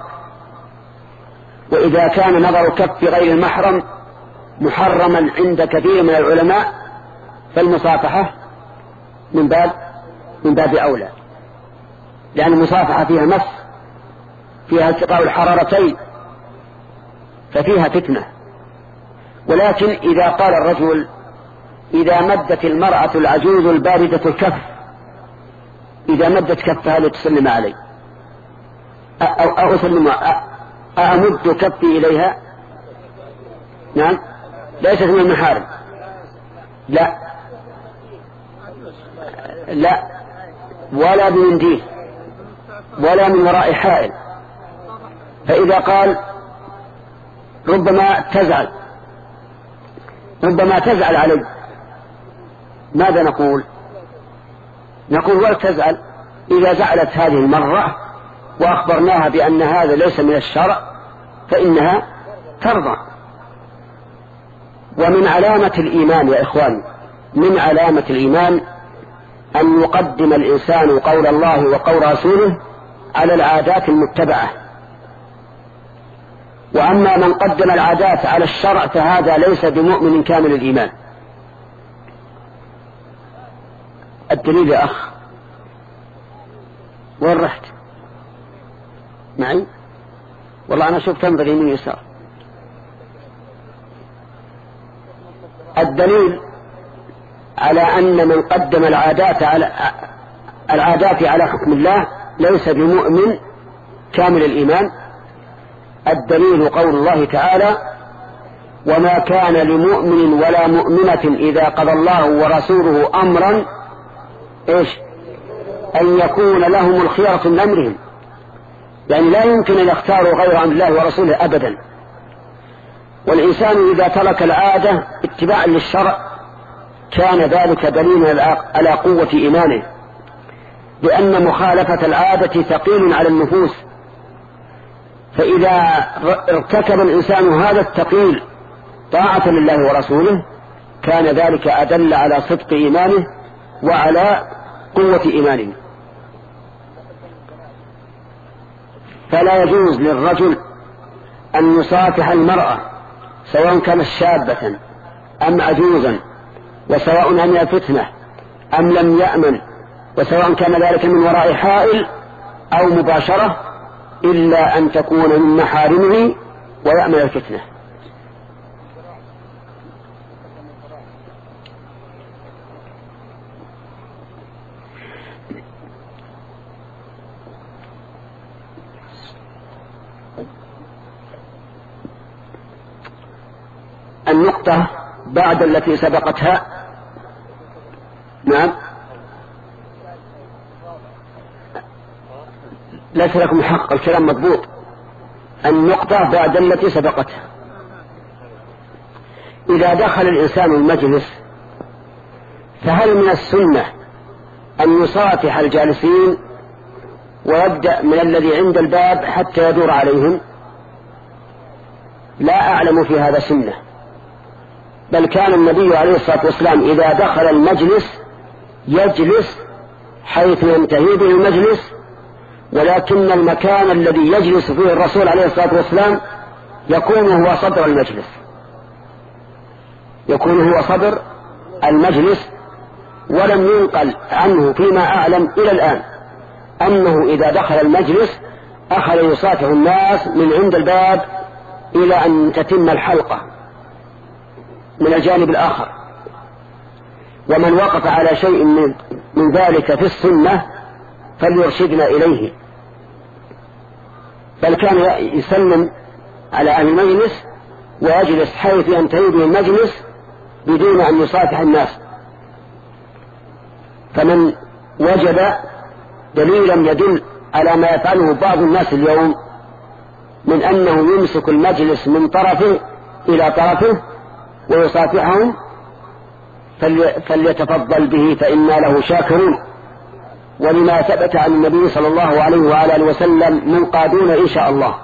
وإذا كان نظر كف غير المحرم محرما عند كثير من العلماء فالمصافحة من باب من باب أولى، لأن المصافحة فيها مس، فيها التقاء الحرارتين، ففيها فتنة. ولكن إذا قال الرجل إذا مدت المرأة العجوز الباردة الكف، إذا مدت كفها لتسلم علي أو, أو أسلم أمد كفي إليها، نعم ليست من المحارم، لا لا ولا بمنديل ولا من وراء حائل. فإذا قال ربما تزعل ربما تزعل علي، ماذا نقول؟ نقول ولا تزعل، إذا زعلت هذه المرة وأخبرناها بأن هذا ليس من الشرع فإنها ترضى. ومن علامة الإيمان يا إخوان، من علامة الإيمان أن يقدم الإنسان قول الله وقول رسوله على العادات المتبعة. وأما من قدم العادات على الشرع فهذا ليس بمؤمن كامل الإيمان. الدليل يا أخ، وين رحت معي؟ والله أنا شوف تنظر يمين يسار. الدليل على أن من قدم العادات على العادات على حكم الله ليس بمؤمن كامل الإيمان. الدليل قول الله تعالى وما كان لمؤمن ولا مؤمنة إذا قضى الله ورسوله أمرا إيش أن يكون لهم الخيرة من أمرهم، يعني لا يمكن أن يختاروا غير عن الله ورسوله أبدا. والإنسان إذا ترك العادة اتباعا للشرع كان ذلك دليلا على قوة إيمانه، لأن مخالفة العادة ثقيل على النفوس. فإذا ارتكب الإنسان هذا الثقيل طاعة لله ورسوله كان ذلك أدل على صدق إيمانه وعلى قوة إيمانه. فلا يجوز للرجل أن يصافح المرأة سواء كانت شابة أم عجوزا، وسواء أمن الفتنة أم لم يأمن، وسواء كان ذلك من وراء حائل أو مباشرة، إلا أن تكون من محارمه ويأمن الفتنة. النقطة بعد التي سبقتها، نعم ليس لكم حق، الكلام مضبوط. النقطة بعد التي سبقتها، إذا دخل الإنسان المجلس فهل من السنة أن يصافح الجالسين ويبدأ من الذي عند الباب حتى يدور عليهم؟ لا أعلم في هذا سنة، بل كان النبي عليه الصلاة والسلام إذا دخل المجلس يجلس حيث ينتهي به المجلس، ولكن المكان الذي يجلس فيه الرسول عليه الصلاة والسلام يكون هو صدر المجلس، يكون هو صدر المجلس، ولم ينقل عنه فيما أعلم إلى الآن أنه إذا دخل المجلس أخذ يصافح الناس من عند الباب إلى أن تتم الحلقة من الجانب الآخر. ومن وقف على شيء من, من ذلك في السنة فليرشدنا إليه. بل كان يسلم على أهل المجلس ويجلس حيث ينتهي به المجلس بدون أن يصافح الناس. فمن وجد دليلا يدل على ما يفعله بعض الناس اليوم من أنه يمسك المجلس من طرفه إلى طرفه ويصافحهم فليتفضل به فإنا له شاكرون، ولما ثبت عن النبي صلى الله عليه وعلى آله وسلم منقادون إن شاء الله.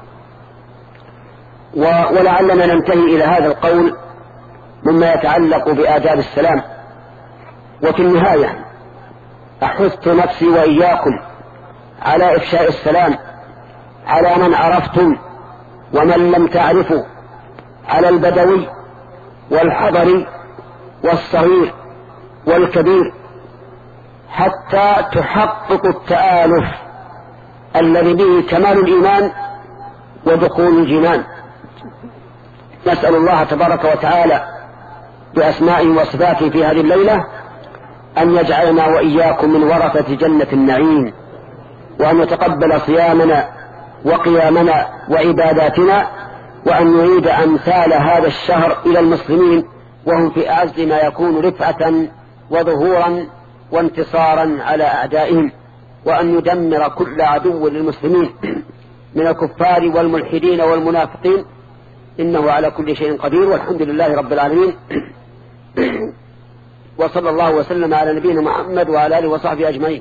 ولعلنا ننتهي إلى هذا القول مما يتعلق بآداب السلام. وفي النهاية أحث نفسي وإياكم على إفشاء السلام على من عرفتم ومن لم تعرفوا، على البدوي والحضري والصغير والكبير، حتى تحقق التآلف الذي به كمال الإيمان ودخول الجنان. نسأل الله تبارك وتعالى بأسمائه وصفاته في هذه الليلة أن يجعلنا وإياكم من ورثة جنة النعيم، وأن يتقبل صيامنا وقيامنا وعباداتنا، وأن يعيد أمثال هذا الشهر إلى المسلمين وهم في أعز ما يكون رفعة وظهورا وانتصارا على أعدائهم، وأن يدمر كل عدو للمسلمين من الكفار والملحدين والمنافقين، إنه على كل شيء قدير، والحمد لله رب العالمين. وصلى الله وسلم على نبينا محمد وعلى آله وصحبه أجمعين.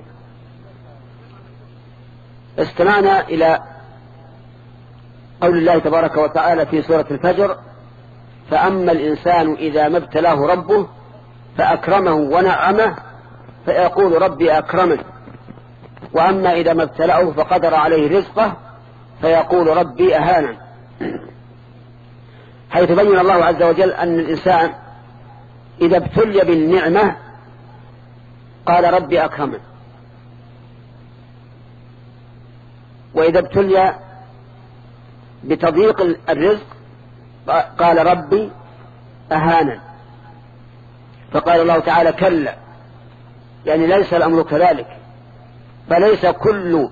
استمعنا إلى قول الله تبارك وتعالى في سورة الفجر: فأما الإنسان إذا ما ابتلاه ربه فأكرمه ونعمه فيقول ربي أكرمن، وأما إذا ما ابتلاه فقدر عليه رزقه فيقول ربي أهانن. حيث بين الله عز وجل أن الإنسان إذا ابتلي بالنعمة قال ربي أكرمن، وإذا ابتلي بتضييق الرزق قال ربي أهانن. فقال الله تعالى: كلا، يعني ليس الأمر كذلك، فليس كل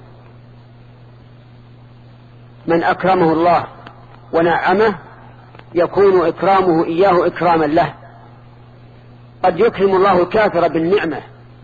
من أكرمه الله ونعمه يكون إكرامه إياه إكراما له. قد يكرم الله الكافر بالنعمة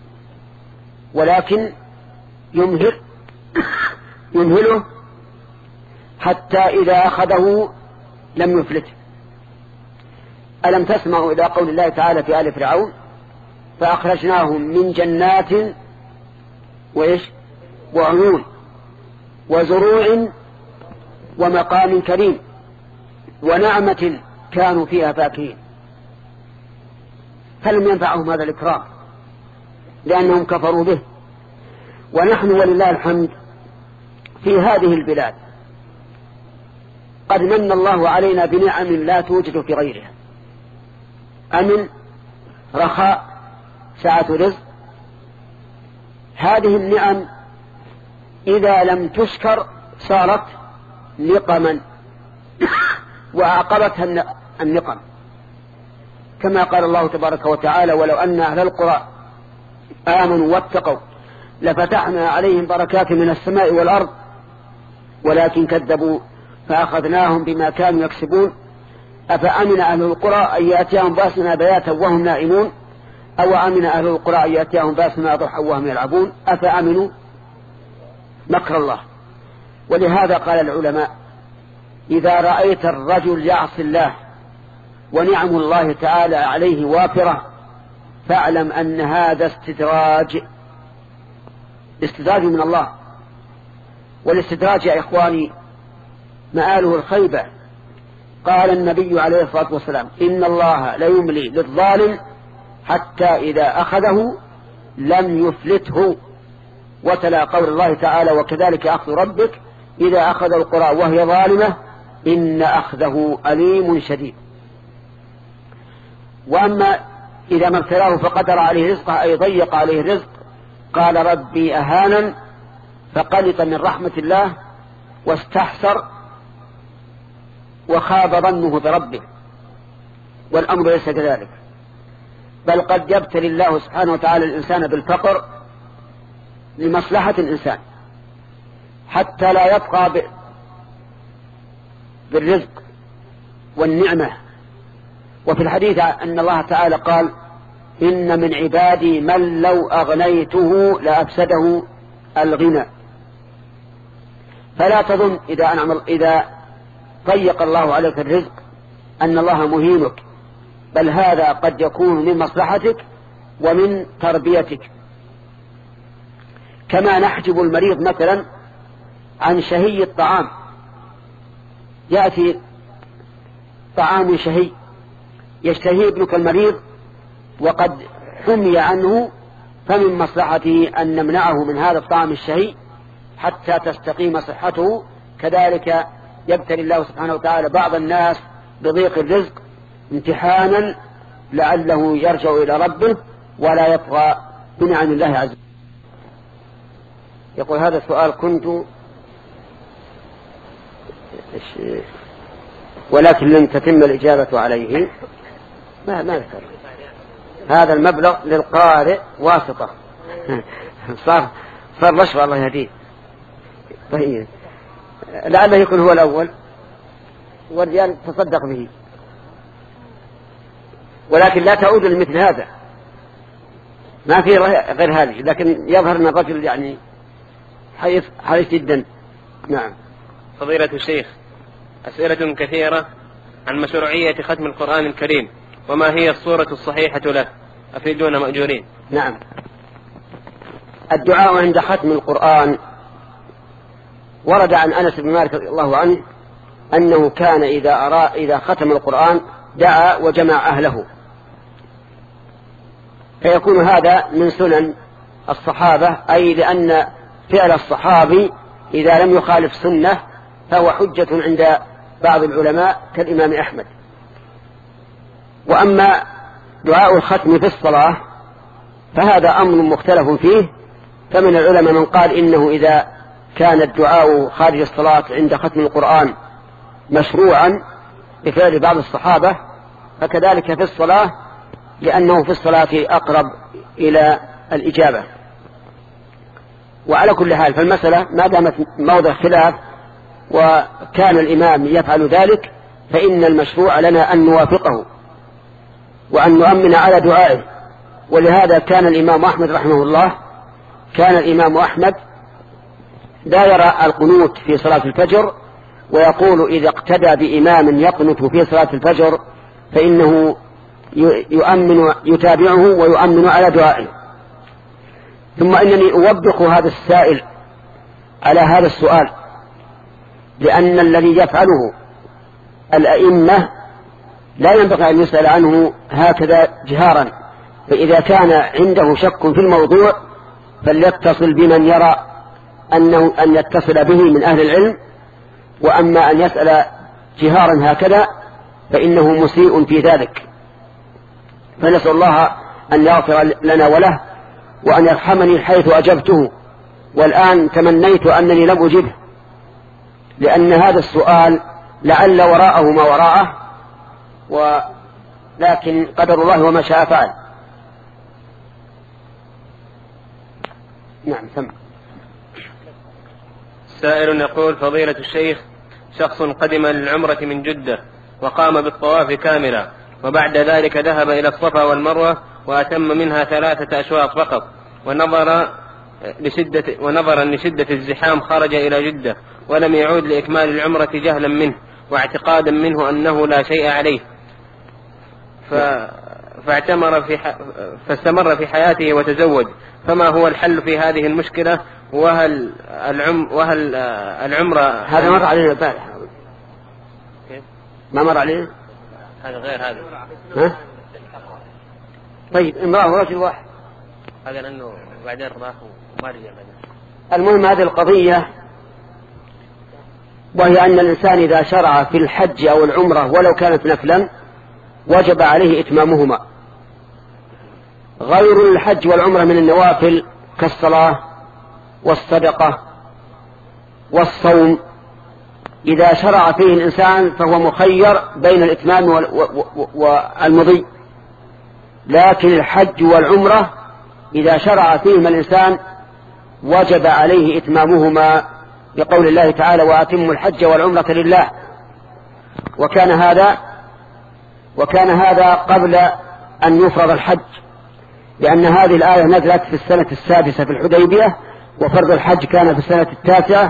ولكن يمهل يمهله حتى إذا أخذه لم يفلته. ألم تسمعوا إلى قول الله تعالى في آل فرعون: فأخرجناهم من جنات وإيش وعيون وزروع ومقام كريم ونعمة كانوا فيها فاكهين. فلم ينفعهم هذا الإكرام لأنهم كفروا به. ونحن ولله الحمد في هذه البلاد قد من الله علينا بنعم لا توجد في غيرها: أمن، رخاء، سعة رزق. هذه النعم إذا لم تشكر صارت نقما وعاقبتها النقم، كما قال الله تبارك وتعالى: ولو أن أهل القرى آمنوا واتقوا لفتحنا عليهم بركات من السماء والأرض ولكن كذبوا فأخذناهم بما كانوا يكسبون. أفأمن أهل القرى أن يأتيهم بأسنا بياتا وهم نائمون، أو أمن أهل القرى أن يأتيهم بأسنا ضحى وهم يلعبون، أفأمنوا مكر الله. ولهذا قال العلماء: إذا رأيت الرجل يعصي الله ونعم الله تعالى عليه وافرة فاعلم أن هذا استدراج استدراج من الله. والاستدراج يا إخواني مآله الخيبة. قال النبي عليه الصلاة والسلام: إن الله لا يملي للظالم حتى إذا أخذه لم يفلته. وتلا قول الله تعالى: وكذلك أخذ ربك إذا أخذ القرى وهي ظالمة إن أخذه أليم شديد. وأما إذا ما ابتلاه فقدر عليه رزقه أي ضيق عليه الرزق قال ربي أهانا فقلط من رحمة الله واستحسر وخاب ظنه بربه، والأمر ليس كذلك، بل قد يبتلي الله سبحانه وتعالى الإنسان بالفقر لمصلحة الإنسان حتى لا يبقى بالرزق والنعمة. وفي الحديث أن الله تعالى قال إن من عبادي من لو أغنيته لأفسده الغنى. فلا تظن إذا أنعم إذا ضيق الله عليك الرزق أن الله مهينك، بل هذا قد يكون من مصلحتك ومن تربيتك. كما نحجب المريض مثلا عن شهي الطعام، يأتي طعام شهي يشتهي ابنك المريض وقد حمي عنه، فمن مصلحته أن نمنعه من هذا الطعام الشهي حتى تستقيم صحته. كذلك يبتلي الله سبحانه وتعالى بعض الناس بضيق الرزق امتحانا لعله يرجع إلى ربه ولا يطغى بنعم الله عز وجل. يقول هذا السؤال كنت ولكن لم تتم الإجابة عليه. ما ما ذكر هذا المبلغ للقارئ واسطة صار صار رشوة الله يهديه. طيب لعله يكون هو الأول والرجال تصدق به، ولكن لا تعود لمثل هذا، ما في غير هذه، لكن يظهر أن الرجل يعني حريص حريص جدا. نعم. فضيلة الشيخ، أسئلة كثيرة عن مشروعية ختم القرآن الكريم، وما هي الصورة الصحيحة له؟ أفيدونا مأجورين. نعم. الدعاء عند ختم القرآن ورد عن أنس بن مالك رضي الله عنه أنه كان إذا أرى إذا ختم القرآن دعا وجمع أهله، فيكون هذا من سنن الصحابة، أي لأن فعل الصحابي إذا لم يخالف سنة فهو حجة عند بعض العلماء كالإمام أحمد. وأما دعاء الختم في الصلاة فهذا أمر مختلف فيه، فمن العلماء من قال إنه إذا كان الدعاء خارج الصلاة عند ختم القرآن مشروعا بفعل بعض الصحابة فكذلك في الصلاة، لأنه في الصلاة أقرب إلى الإجابة. وعلى كل حال فالمسألة ما دامت موضع خلاف وكان الإمام يفعل ذلك فإن المشروع لنا أن نوافقه وأن نؤمن على دعائه. ولهذا كان الإمام أحمد رحمه الله كان الإمام أحمد لا يرى القنوت في صلاة الفجر، ويقول إذا اقتدى بإمام يقنت في صلاة الفجر فإنه يؤمن يتابعه ويؤمن على دعائه. ثم إنني أوبخ هذا السائل على هذا السؤال، لأن الذي يفعله الأئمة لا ينبغي أن يسأل عنه هكذا جهارا، فإذا كان عنده شك في الموضوع فليتصل بمن يرى أنه أن يتصل به من أهل العلم، وأما أن يسأل جهارا هكذا فإنه مسيء في ذلك. فنسأل الله أن يغفر لنا وله وأن يرحمني حيث أجبته، والآن تمنيت أنني لم أجبه، لأن هذا السؤال لعل وراءه ما وراءه، ولكن قدر الله وما شاء فعل. نعم سمع. سائل يقول فضيلة الشيخ، شخص قدم للعمرة من جدة وقام بالطواف كاملا، وبعد ذلك ذهب إلى الصفا والمروة وأتم منها ثلاثة أشواط فقط، ونظر لشدة ونظرا لشدة الزحام خرج إلى جدة ولم يعود لإكمال العمرة جهلا منه واعتقادا منه أنه لا شيء عليه، ف... فاعتمر في ح... فاستمر في حياته وتزوج، فما هو الحل في هذه المشكلة؟ وهل العم وهل العمرة هذا مر عليه البارح؟ ما مر عليه هذا غير هذا. ها؟ طيب امرأة ورجل واحد، هذا لأنه بعدين راح وما رجع. المهم هذه القضية، وهي أن الإنسان إذا شرع في الحج أو العمرة ولو كانت نفلا وجب عليه إتمامهما، غير الحج والعمرة من النوافل كالصلاة والصدقة والصوم إذا شرع فيه الإنسان فهو مخير بين الإتمام والمضي، لكن الحج والعمرة إذا شرع فيهما الإنسان وجب عليه إتمامهما بقول الله تعالى وأتموا الحج والعمرة لله. وكان هذا وكان هذا قبل أن يفرض الحج، لأن هذه الآية نزلت في السنة السادسة في الحديبية، وفرض الحج كان في السنة التاسعة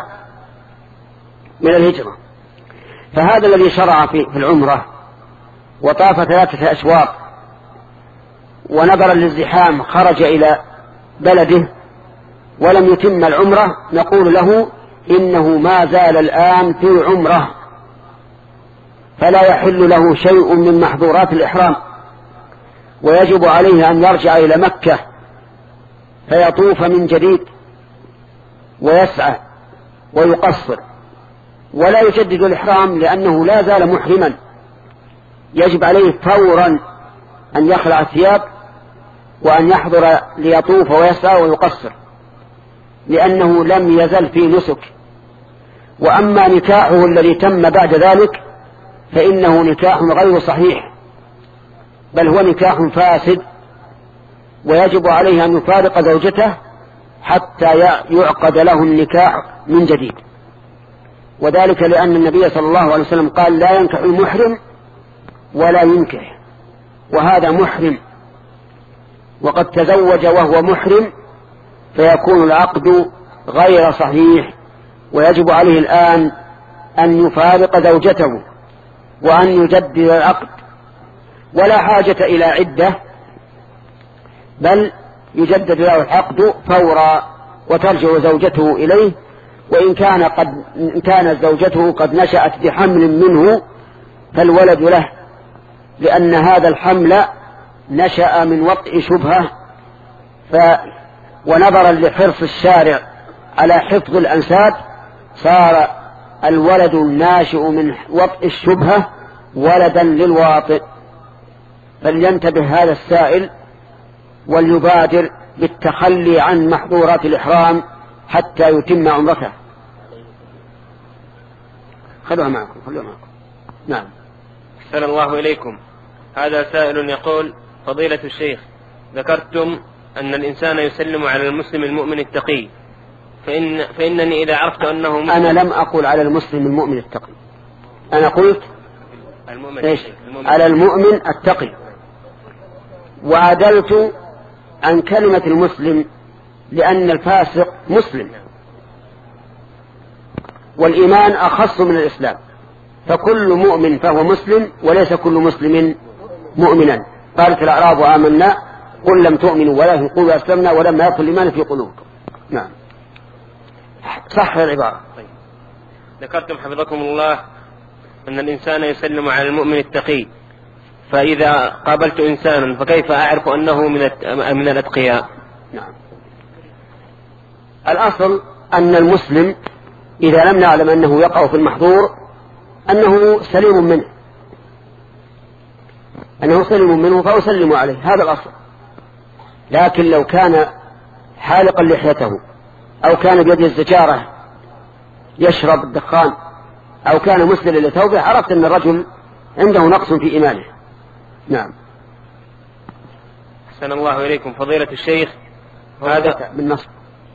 من الهجرة. فهذا الذي شرع في العمرة وطاف ثلاثة أشواط ونظرا للزحام خرج إلى بلده ولم يتم العمرة، نقول له إنه ما زال الآن في عمرة، فلا يحل له شيء من محظورات الإحرام، ويجب عليه أن يرجع إلى مكة فيطوف من جديد ويسعى ويقصر، ولا يجدد الإحرام لأنه لا زال محرما. يجب عليه فورا أن يخلع الثياب وأن يحضر ليطوف ويسعى ويقصر، لأنه لم يزل في نسك. وأما نكاحه الذي تم بعد ذلك فإنه نكاح غير صحيح، بل هو نكاح فاسد، ويجب عليه أن يفارق زوجته حتى يعقد له النكاح من جديد. وذلك لأن النبي صلى الله عليه وسلم قال لا ينكح المحرم ولا ينكح، وهذا محرم وقد تزوج وهو محرم، فيكون العقد غير صحيح، ويجب عليه الآن أن يفارق زوجته وأن يجدد العقد، ولا حاجة إلى عدة، بل يجدد له العقد فورا وترجع زوجته إليه. وإن كان قد إن كانت زوجته قد نشأت بحمل منه فالولد له، لأن هذا الحمل نشأ من وطئ شبهة، ف ونظرا لحرص الشارع على حفظ الأنساب صار الولد الناشئ من وطئ الشبهة ولدا للواطئ. فلينتبه هذا السائل وليبادر بالتخلي عن محظورات الإحرام حتى يتم عمرته. خلوها معكم خلوها معكم. نعم. أحسن الله إليكم. هذا سائل يقول فضيلة الشيخ، ذكرتم أن الإنسان يسلم على المسلم المؤمن التقي، فإن فإنني إذا عرفت أنه مسلم. أنا لم أقل على المسلم المؤمن التقي، أنا قلت المؤمن إيش؟ المؤمن على المؤمن التقي، وعدلت عن كلمة المسلم لأن الفاسق مسلم، والإيمان أخص من الإسلام، فكل مؤمن فهو مسلم وليس كل مسلم مؤمنا. قالت الأعراب آمنا قل لم تؤمنوا ولكن قولوا أسلمنا ولما يدخل الإيمان في قلوبكم. نعم صح العبارة. طيب. ذكرتم حفظكم الله أن الإنسان يسلم على المؤمن التقي، فإذا قابلت إنسانا فكيف أعرف أنه من من الأتقياء؟ نعم الأصل أن المسلم إذا لم نعلم أنه يقع في المحظور أنه سليم منه أنه سليم منه فأسلم عليه، هذا الأصل. لكن لو كان حالقا لحيته أو كان بيد الزجارة يشرب الدخان أو كان مسلل لثوبه عرفت أن الرجل عنده نقص في إيمانه. نعم. أحسن الله إليكم فضيلة الشيخ. هذا بالنصب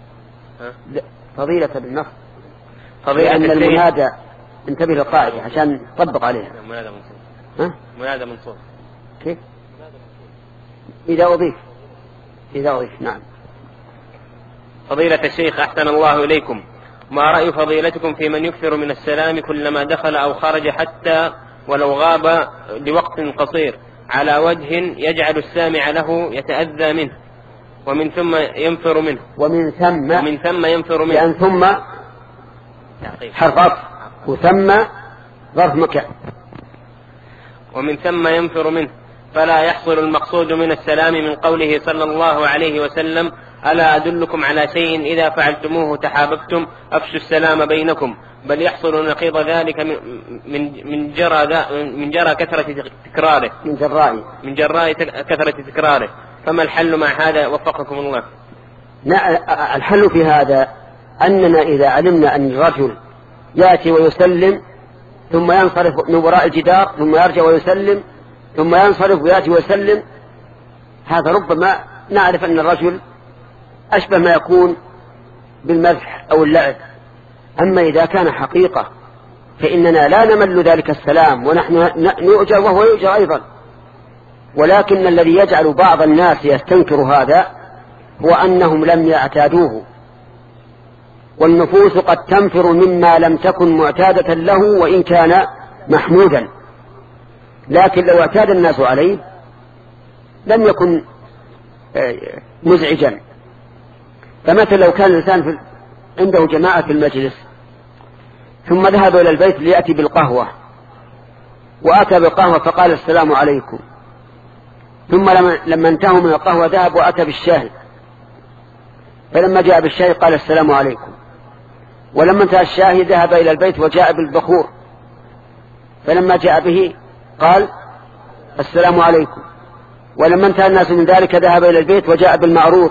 فضيلة بالنصب فضيلة لأن المنادى انتبه للقاعدة عشان تطبق عليها. منادى منصوب. ها؟ منادى منصوب. كيف؟ إذا أضيف إذا أضيف. نعم. فضيلة الشيخ أحسن الله إليكم، ما رأي فضيلتكم في من يكثر من السلام كلما دخل أو خرج حتى ولو غاب لوقت قصير على وجه يجعل السامع له يتأذى منه ومن ثم ينفر منه ومن ثم ومن ثم ينفر منه لأن ثم حرف عطف وثم ظرف مكان ومن ثم ينفر منه فلا يحصل المقصود من السلام من قوله صلى الله عليه وسلم ألا أدلكم على شيء إذا فعلتموه تحاببتم أفشوا السلام بينكم، بل يحصل نقيض ذلك من من جرى من جرى كثرة تكراره من جراء من جراء كثرة تكراره فما الحل مع هذا وفقكم الله؟ الحل في هذا أننا إذا علمنا أن الرجل يأتي ويسلم ثم ينصرف من وراء الجدار ثم يرجع ويسلم ثم ينصرف ويأتي ويسلم، هذا ربما نعرف أن الرجل أشبه ما يكون بالمزح أو اللعب. أما إذا كان حقيقة فإننا لا نمل ذلك السلام ونحن نؤجر وهو يؤجر أيضا، ولكن الذي يجعل بعض الناس يستنكر هذا هو أنهم لم يعتادوه، والنفوس قد تنفر مما لم تكن معتادة له وإن كان محمودا، لكن لو اعتاد الناس عليه لم يكن مزعجا. فمثلا لو كان الإنسان عنده جماعة في المجلس ثم ذهب إلى البيت ليأتي بالقهوة وأتى بالقهوة فقال السلام عليكم، ثم لما انتهوا من القهوة ذهب وأتى بالشاهي، فلما جاء بالشاهي قال السلام عليكم، ولما انتهى الشاهي ذهب إلى البيت وجاء بالبخور، فلما جاء به قال السلام عليكم، ولما انتهى الناس من ذلك ذهب إلى البيت وجاء بالمعروض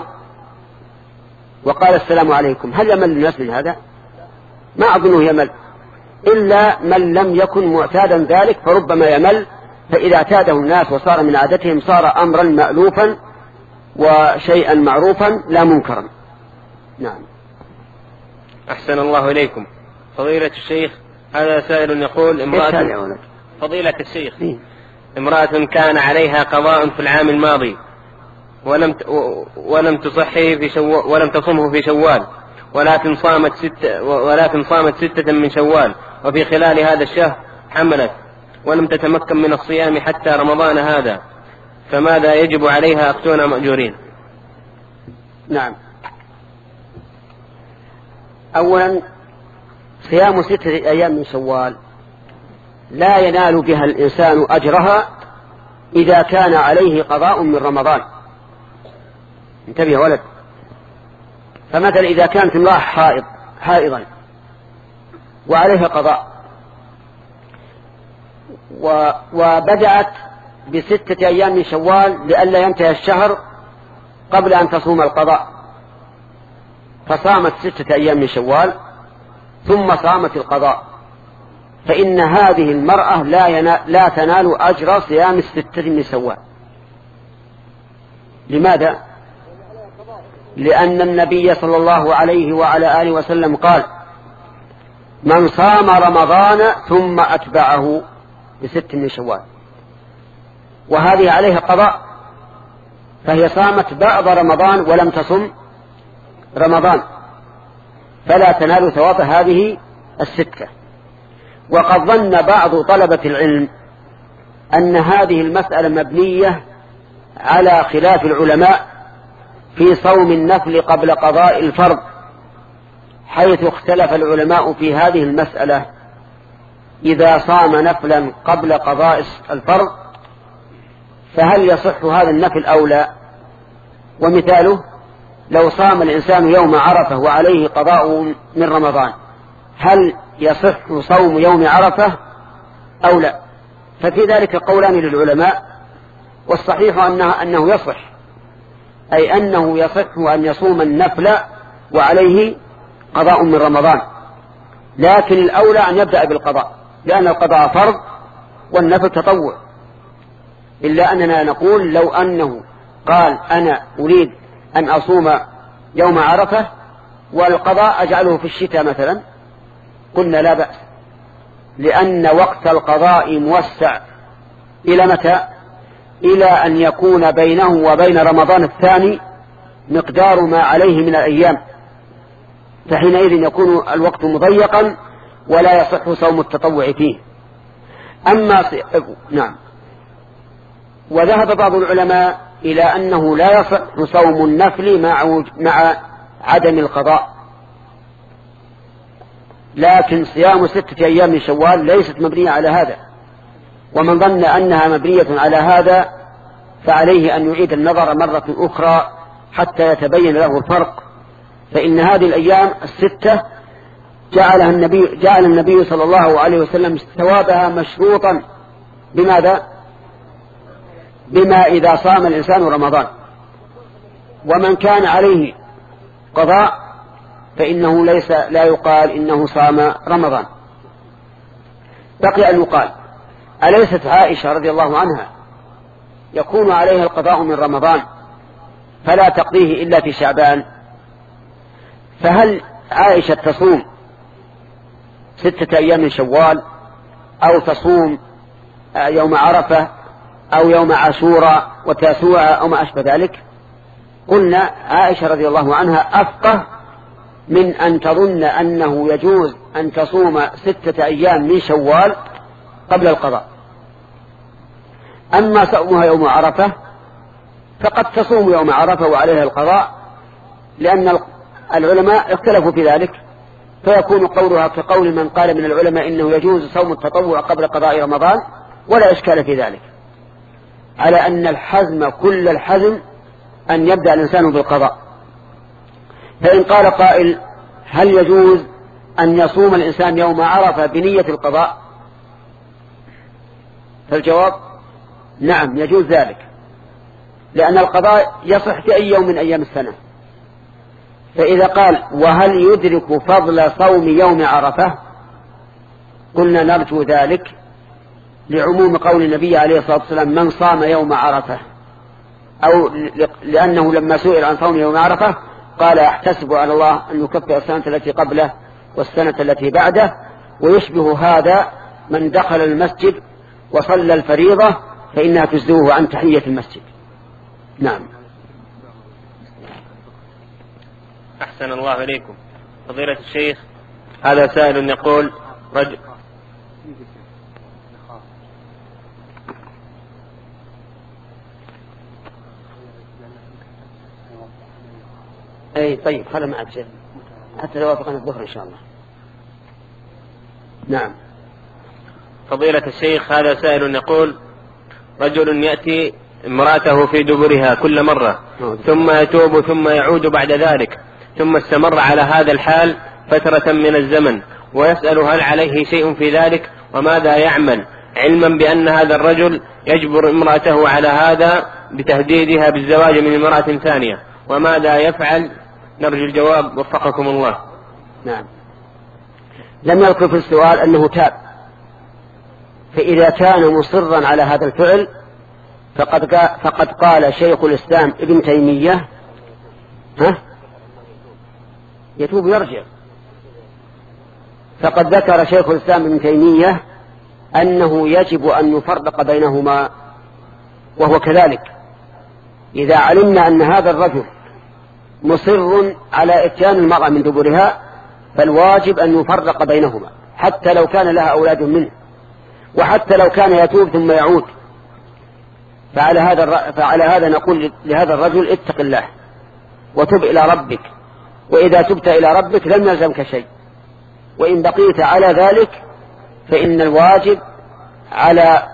وقال السلام عليكم. هل يمل الناس من هذا؟ ما أظنه يمل، إلا من لم يكن معتادا ذلك فربما يمل، فإذا اعتاده الناس وصار من عادتهم صار أمرا مألوفا وشيئا معروفا لا منكرا. نعم. أحسن الله إليكم. فضيلة الشيخ، هذا سائل يقول: امرأة فضيلة الشيخ إيه؟ امرأة كان عليها قضاء في العام الماضي ولم ولم تصحه في شوال ولم تصمه في شوال، ولكن صامت ستة ولكن صامت ستة من شوال، وفي خلال هذا الشهر حملت ولم تتمكن من الصيام حتى رمضان هذا، فماذا يجب عليها أختنا مأجورين؟ نعم. أولا صيام ستة أيام من شوال لا ينال بها الإنسان أجرها إذا كان عليه قضاء من رمضان. انتبه يا ولد. فمثلا إذا كانت امرأة حائض حائضا وعليها قضاء وبدأت بستة أيام من شوال لئلا ينتهي الشهر قبل أن تصوم القضاء، فصامت ستة أيام من شوال ثم صامت القضاء، فإن هذه المرأة لا, ينا... لا تنال أجر صيام الستة من شوال. لماذا؟ لأن النبي صلى الله عليه وعلى آله وسلم قال: من صام رمضان ثم أتبعه بست من شوال، وهذه عليها قضاء، فهي صامت بعض رمضان ولم تصم رمضان، فلا تنال ثواب هذه الستة. وقد ظن بعض طلبة العلم أن هذه المسألة مبنية على خلاف العلماء في صوم النفل قبل قضاء الفرض، حيث اختلف العلماء في هذه المسألة: إذا صام نفلا قبل قضاء الفرض فهل يصح هذا النفل أو لا؟ ومثاله: لو صام الإنسان يوم عرفة وعليه قضاء من رمضان، هل يصح صوم يوم عرفة أو لا؟ ففي ذلك قولان للعلماء، والصحيح أنه, أنه يصح، أي أنه يصح أن يصوم النفل وعليه قضاء من رمضان، لكن الأولى أن يبدأ بالقضاء، لأن القضاء فرض والنفل تطوع. إلا أننا نقول لو أنه قال: أنا أريد أن أصوم يوم عرفة والقضاء أجعله في الشتاء مثلا، قلنا لا بأس، لأن وقت القضاء موسع إلى متى؟ إلى أن يكون بينه وبين رمضان الثاني مقدار ما عليه من الأيام، فحينئذ يكون الوقت مضيقا ولا يصح صوم التطوع فيه. أما ص... نعم. وذهب بعض العلماء إلى أنه لا يصح صوم النفل مع, وج... مع عدم القضاء، لكن صيام ستة أيام من شوال ليست مبنية على هذا، ومن ظن أنها مبنية على هذا فعليه أن يعيد النظر مرة أخرى حتى يتبين له الفرق، فإن هذه الأيام الستة جعلها النبي, جعل النبي صلى الله عليه وسلم ثوابها مشروطا بماذا؟ بما إذا صام الإنسان رمضان، ومن كان عليه قضاء فإنه ليس لا يقال إنه صام رمضان. بقي أن يقال: أليست عائشة رضي الله عنها يكون عليها القضاء من رمضان فلا تقضيه إلا في شعبان؟ فهل عائشة تصوم ستة أيام من شوال، أو تصوم يوم عرفة، أو يوم عاشوراء وتاسوعة، أو ما أشبه ذلك؟ قلنا عائشة رضي الله عنها أفقه من أن تظن أنه يجوز أن تصوم ستة أيام من شوال قبل القضاء. أما صومها يوم عرفة فقد تصوم يوم عرفة وعليها القضاء، لأن العلماء اختلفوا في ذلك، فيكون قولها كقول من قال من العلماء إنه يجوز صوم التطوع قبل قضاء رمضان، ولا إشكال في ذلك، على أن الحزم كل الحزم أن يبدأ الإنسان بالقضاء. فإن قال قائل: هل يجوز أن يصوم الإنسان يوم عرفة بنية القضاء؟ فالجواب: نعم، يجوز ذلك، لأن القضاء يصح في أي يوم من أيام السنة. فإذا قال: وهل يدرك فضل صوم يوم عرفة؟ قلنا نرجو ذلك لعموم قول النبي عليه الصلاة والسلام: من صام يوم عرفة، أو لأنه لما سئل عن صوم يوم عرفة قال: أحتسب على الله أن يكفر السنة التي قبله والسنة التي بعده. ويشبه هذا من دخل المسجد وصلى الفريضة فإنها تجزئه عن تحية المسجد. نعم. أحسن الله إليكم. فضيلة الشيخ، هذا سائل يقول: رجل أي طيب خلنا معك شيء حتى توافقنا الظهر إن شاء الله. نعم. فضيلة الشيخ، هذا سائل يقول: رجل يأتي امرأته في دبرها كل مرة ثم يتوب ثم يعود بعد ذلك، ثم استمر على هذا الحال فترة من الزمن، ويسأل هل عليه شيء في ذلك وماذا يعمل، علما بأن هذا الرجل يجبر امرأته على هذا بتهديدها بالزواج من امرأة ثانية، وماذا يفعل؟ نرجو الجواب وفقكم الله. نعم. لم يذكر في السؤال أنه تاب، فإذا كان مصرا على هذا الفعل فقد فقد قال شيخ الإسلام ابن تيمية: ها يتوب يرجع. فقد ذكر شيخ الإسلام ابن تيمية أنه يجب أن يفرق بينهما، وهو كذلك. إذا علمنا أن هذا الرجل مصر على إتيان المرأة من دبرها فالواجب أن يفرق بينهما، حتى لو كان لها أولاد منه، وحتى لو كان يتوب ثم يعود. فعلى هذا فعلى هذا نقول لهذا الرجل: اتق الله وتب إلى ربك، وإذا تبت إلى ربك لم يلزمك شيء، وإن بقيت على ذلك فإن الواجب على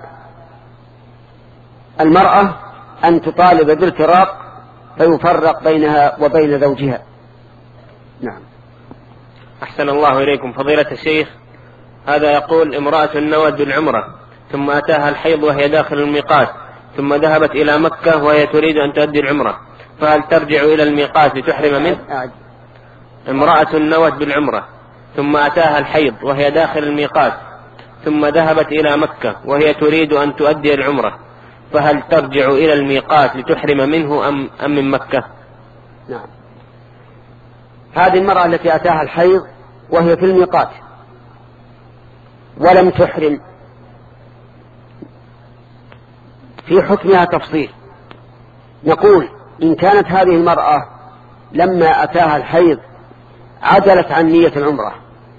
المرأة أن تطالب بالفراق فيفرق بينها وبين زوجها. نعم. أحسن الله إليكم. فضيلة الشيخ، هذا يقول: امرأة نوت بالعمرة ثم أتاها الحيض وهي داخل الميقات، ثم ذهبت إلى مكة وهي تريد أن تؤدي العمرة، فهل ترجع إلى الميقات لتحرم منه؟ امرأة نوت بالعمرة ثم أتاها الحيض وهي داخل الميقات، ثم ذهبت إلى مكة وهي تريد أن تؤدي العمرة، فهل ترجع إلى الميقات لتحرم منه أم, أم من مكة؟ نعم. هذه المرأة التي أتاها الحيض وهي في الميقات ولم تحرم، في حكمها تفصيل. نقول: إن كانت هذه المرأة لما أتاها الحيض عدلت عن نية العمرة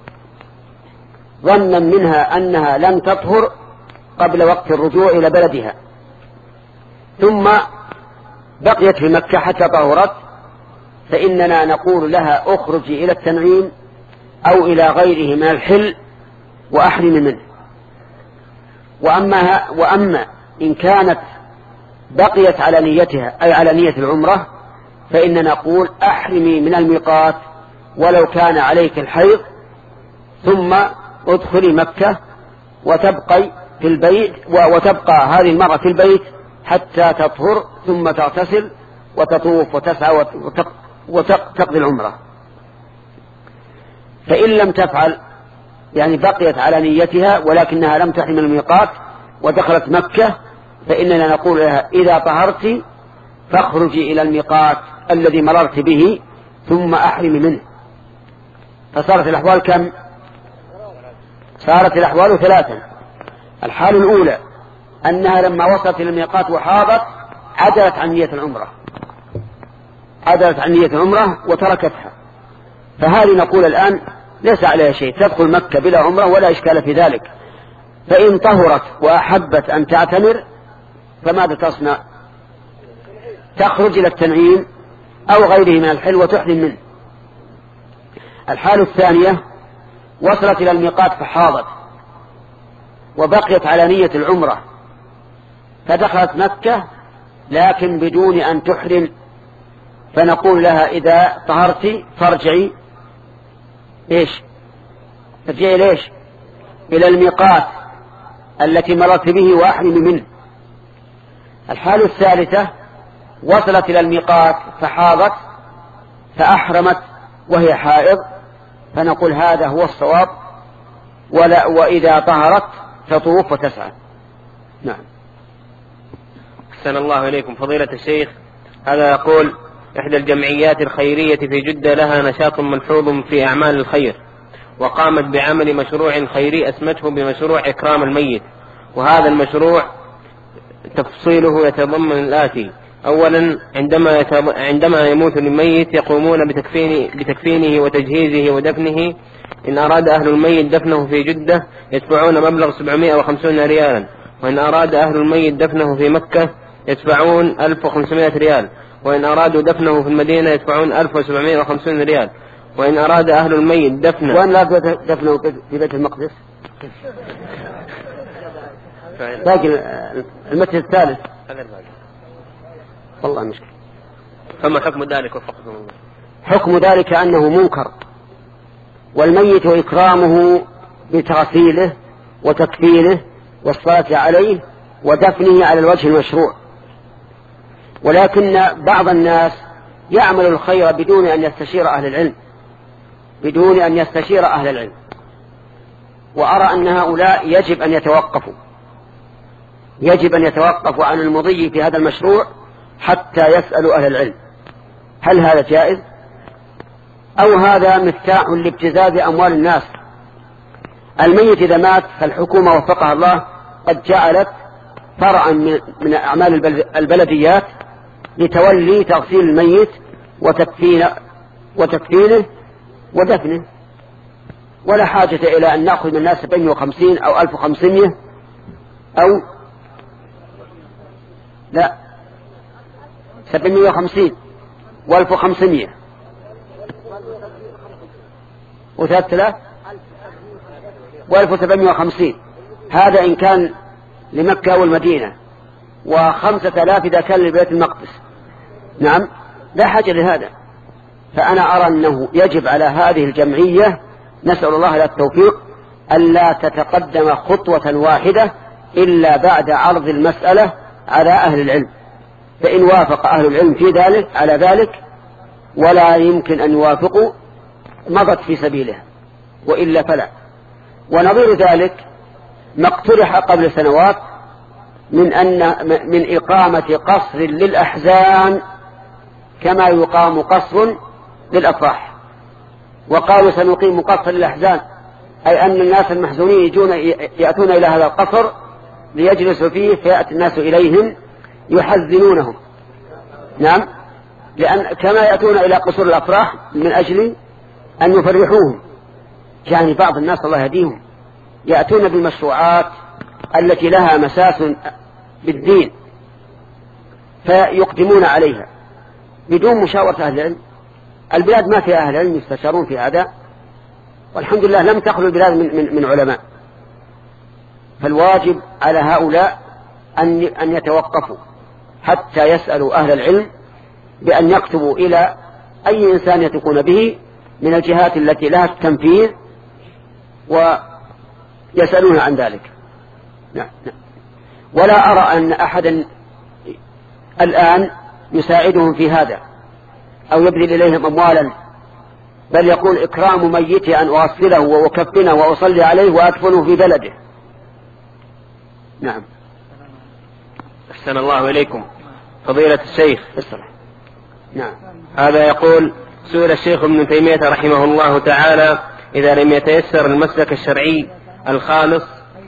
ظنا منها أنها لم تطهر قبل وقت الرجوع إلى بلدها، ثم بقيت في مكة حتى طهرت، فإننا نقول لها: اخرجي إلى التنعيم أو إلى غيره من الحل وأحرمي منه. وأما, وأما إن كانت بقيت على نيتها أي على نية العمرة فإننا نقول: أحرمي من الميقات ولو كان عليك الحيض، ثم ادخلي مكة وتبقي في البيت، وتبقى هذه المرأة في البيت حتى تطهر ثم تغتسل وتطوف وتسعى وتقضي العمرة. فإن لم تفعل يعني بقيت على نيتها ولكنها لم تحرم من الميقات ودخلت مكة، فإننا نقول لها إذا طهرت فاخرجي إلى الميقات الذي مررت به ثم أحرمي منه. فصارت الأحوال كم؟ صارت الأحوال ثلاثة. الحال الأولى أنها لما وصلت إلى الميقات وحاضت عدلت عن نية العمرة عدلت عن نية العمرة وتركتها، فهذه نقول الآن ليس عليها شيء، تدخل مكة بلا عمرة ولا إشكال في ذلك. فإن طهرت وأحبت أن تعتمر فماذا تصنع؟ تخرج إلى التنعيم أو غيره من الحل وتحرم منه. الحالة الثانية وصلت إلى الميقات فحاضت وبقيت على نية العمرة فدخلت مكة لكن بدون أن تحرم، فنقول لها إذا طهرت فارجعي إيش؟ ترجعي ليش؟ إلى الميقات التي مرت به وأحرم منه. الحالة الثالثة وصلت إلى الميقات فحاضت فأحرمت وهي حائض، فنقول هذا هو الصواب، ولا وإذا طهرت تطوف وتسعى. نعم. أحسن الله إليكم فضيلة الشيخ. هذا يقول: إحدى الجمعيات الخيرية في جدة لها نشاط ملحوظ في أعمال الخير، وقامت بعمل مشروع خيري أسمته بمشروع إكرام الميت، وهذا المشروع تفصيله يتضمن الآتي: أولا، عندما عندما يموت الميت يقومون بتكفين بتكفينه وتجهيزه ودفنه. إن أراد أهل الميت دفنه في جدة يدفعون مبلغ سبعمائة وخمسين ريالا، وإن أراد أهل الميت دفنه في مكة يدفعون ألف وخمسمائة ريال، وإن أرادوا دفنه في المدينة يدفعون ألف وسبعمائة وخمسين ريال، وإن أراد أهل الميت دفنه وإن لا دفنه في بيت المقدس لكن المسجد الثالث والله مشكلة. فما حكم ذلك وفقكم الله؟ حكم ذلك أنه منكر، والميت إكرامه بتغسيله وتكفينه والصلاة عليه ودفنه على الوجه المشروع، ولكن بعض الناس يعمل الخير بدون أن يستشير أهل العلم بدون أن يستشير أهل العلم وأرى أن هؤلاء يجب أن يتوقفوا يجب أن يتوقفوا عن المضي في هذا المشروع حتى يسألوا أهل العلم هل هذا جائز أو هذا مفتاح لابتزاز أموال الناس. الميت إذا مات فالحكومة وفقها الله قد جعلت فرعا من أعمال البلديات لتولي تغسيل الميت وتكفينه, وتكفينه ودفنه، ولا حاجة إلى أن نأخذ من الناس سبعمائة وخمسين أو ألف وخمسمائة أو لا سبعمائة وخمسين وألف وخمسمائة وثلاثة آلاف وألف وسبعمائة وخمسين. هذا إن كان لمكة والمدينة، وخمسة آلاف إذا كان لبيت المقدس. نعم، لا حاجة لهذا. فأنا أرى أنه يجب على هذه الجمعية، نسأل الله لها التوفيق، ألا تتقدم خطوة واحدة إلا بعد عرض المسألة على أهل العلم، فإن وافق أهل العلم في ذلك على ذلك ولا يمكن أن يوافقوا مضت في سبيله، وإلا فلا. ونظير ذلك ما اقترح قبل سنوات من أن من إقامة قصر للأحزان كما يقام قصر للأفراح، وقالوا سنقيم قصر للأحزان، أي أن الناس المحزونين يجون يأتون إلى هذا القصر ليجلسوا فيه فيأتي الناس إليهم يحزنونهم. نعم، لأن كما يأتون إلى قصور الأفراح من أجل أن يفرحوهم. يعني بعض الناس الله يهديهم يأتون بالمشروعات التي لها مساس بالدين فيقدمون عليها بدون مشاورة أهل العلم. البلاد ما فيها أهل العلم يستشارون في هذا، والحمد لله لم تخلو البلاد من, من, من علماء. فالواجب على هؤلاء أن, أن يتوقفوا حتى يسألوا أهل العلم بأن يكتبوا إلى أي إنسان يثقون به من الجهات التي لها التنفيذ ويسألون عن ذلك. نعم. ولا أرى أن أحدا الآن يساعدهم في هذا أو يبذل إليهم أموالا، بل يقول إكرام ميتي أن أغسله وأكفنه وأصلي عليه وأدفنه في بلده. نعم. أحسن الله إليكم فضيلة الشيخ. نعم. هذا يقول: سئل الشيخ ابن تيمية رحمه الله تعالى: إذا لم يتيسر المسلك الشرعي الخالص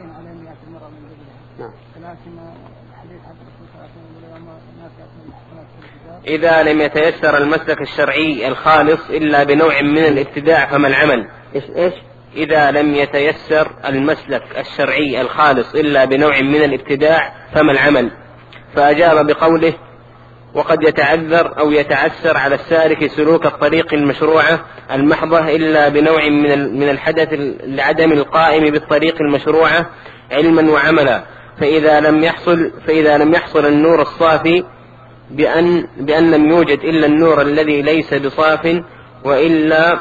إذا لم يتيسر المسلك الشرعي الخالص إلا بنوع من الابتداع فما العمل؟ إيش إيش؟ إذا لم يتيسر المسلك الشرعي الخالص إلا بنوع من الابتداع فما العمل؟ فأجاب بقوله: وقد يتعذر أو يتعسر على السالك سلوك الطريق المشروعة المحضة إلا بنوع من الحدث لعدم القائم بالطريق المشروعة علما وعملا، فإذا لم يحصل فإذا لم يحصل النور الصافي بأن بأن لم يوجد إلا النور الذي ليس بصاف، وإلا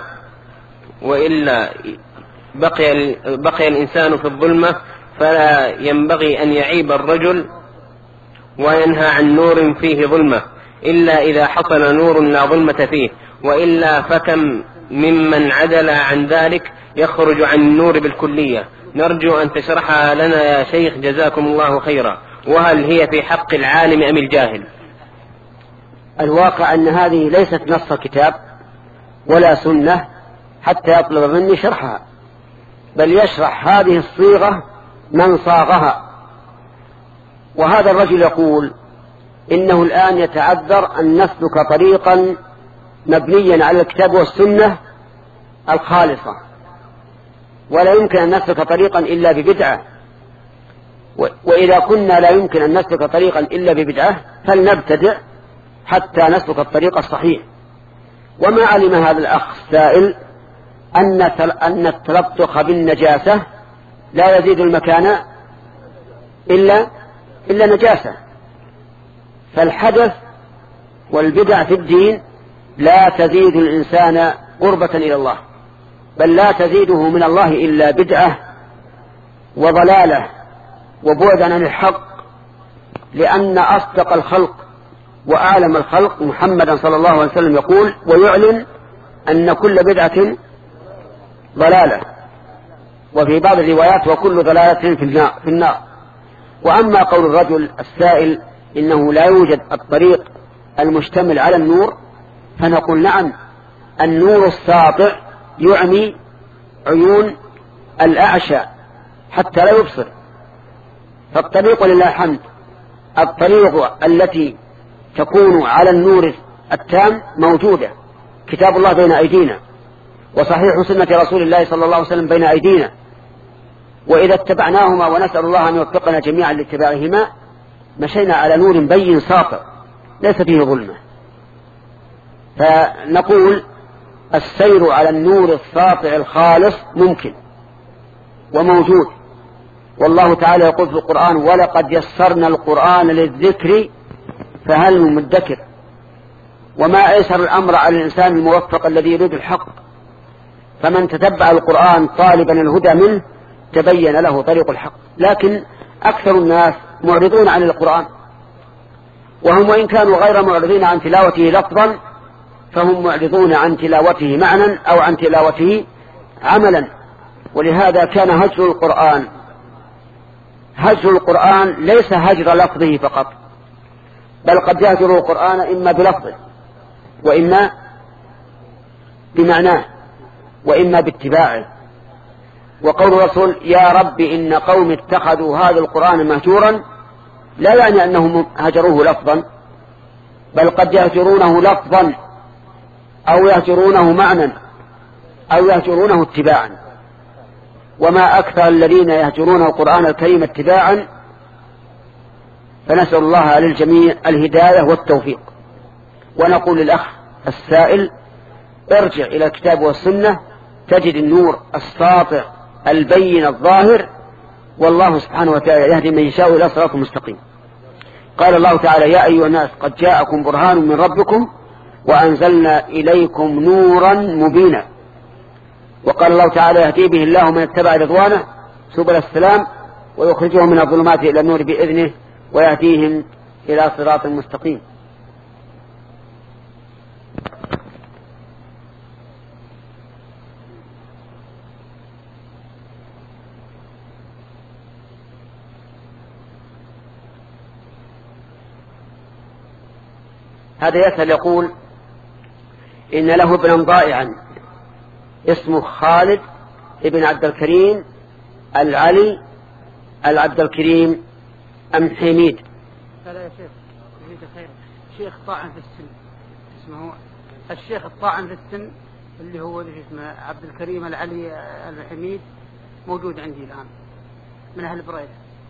وإلا بقي بقي الإنسان في الظلمة، فلا ينبغي أن يعيب الرجل وينهى عن نور فيه ظلمة إلا إذا حصل نور لا ظلمة فيه، وإلا فكم ممن عدل عن ذلك يخرج عن النور بالكلية. نرجو أن تشرحها لنا يا شيخ جزاكم الله خيرا، وهل هي في حق العالم أم الجاهل؟ الواقع أن هذه ليست نص كتاب ولا سنة حتى يطلب مني شرحها، بل يشرح هذه الصيغة من صاغها. وهذا الرجل يقول إنه الآن يتعذر أن نسلك طريقا مبنيا على الكتاب والسنة الخالصة، ولا يمكن أن نسلك طريقا إلا ببدعة، وإذا كنا لا يمكن أن نسلك طريقا إلا ببدعة فلنبتدع حتى نسلك الطريق الصحيح. وما علم هذا الأخ السائل أن أن التلطخ بالنجاسة لا يزيد المكان إلا إلا نجاسة. فالحدث والبدع في الدين لا تزيد الإنسان قربة إلى الله، بل لا تزيده من الله إلا بدعة وضلالة وبعدا عن الحق، لأن أصدق الخلق وأعلم الخلق محمدا صلى الله عليه وسلم يقول: ويعلن أن كل بدعة ضلالة، وفي بعض الروايات: وكل ضلالة في النار, في النار. وأما قول الرجل السائل إنه لا يوجد الطريق المشتمل على النور، فنقول: نعم، النور الساطع يعمي عيون الأعشى حتى لا يبصر. فالطريق لله الحمد، الطريق التي تكون على النور التام موجودة، كتاب الله بين أيدينا، وصحيح سنة رسول الله صلى الله عليه وسلم بين أيدينا، وإذا اتبعناهما ونسأل الله أن يوفقنا جميعا لاتباعهما مشينا على نور بين ساطع ليس فيه ظلمة. فنقول السير على النور الساطع الخالص ممكن وموجود، والله تعالى يقول في القرآن: ولقد يسرنا القرآن للذكر فهل من مدكر. وما أيسر الأمر على الإنسان الموفق الذي يريد الحق، فمن تتبع القرآن طالبا الهدى منه تبين له طريق الحق. لكن أكثر الناس معرضون عن القرآن، وهم وإن كانوا غير معرضين عن تلاوته لفظا فهم معرضون عن تلاوته معنى أو عن تلاوته عملا. ولهذا كان هجر القرآن هجر القرآن ليس هجر لفظه فقط، بل قد يهجر القرآن إما بلفظه وإما بمعناه وإما باتباعه. وقول الرسول: يا رب إن قوم اتخذوا هذا القرآن مهجورا، لا يعني أنهم هجروه لفظا، بل قد يهجرونه لفظا أو يهجرونه معنى أو يهجرونه اتباعا. وما أكثر الذين يهجرون القرآن الكريم اتباعا، فنسأل الله للجميع الهداية والتوفيق. ونقول للأخ السائل: ارجع إلى الكتاب والسنة تجد النور الساطع البين الظاهر، والله سبحانه وتعالى يهدي من يشاء إلى صراط مستقيم. قال الله تعالى: يا أيها الناس قد جاءكم برهان من ربكم وأنزلنا إليكم نورا مبينا. وقال الله تعالى: يهدي به الله من اتبع رضوانه سبل السلام ويخرجهم من الظلمات إلى النور بإذنه ويهديهم إلى صراط مستقيم. هذا يسأل يقول إن له ابنا ضائعا اسمه خالد ابن عبد الكريم العلي العبد الكريم أم حميد؟ لا يا شيخ يريد خير. شيخ طاعن في السن اسمه الشيخ الطاعن في السن اللي هو اللي اسمه عبد الكريم العلي الحميد موجود عندي الآن من أهل بريدة.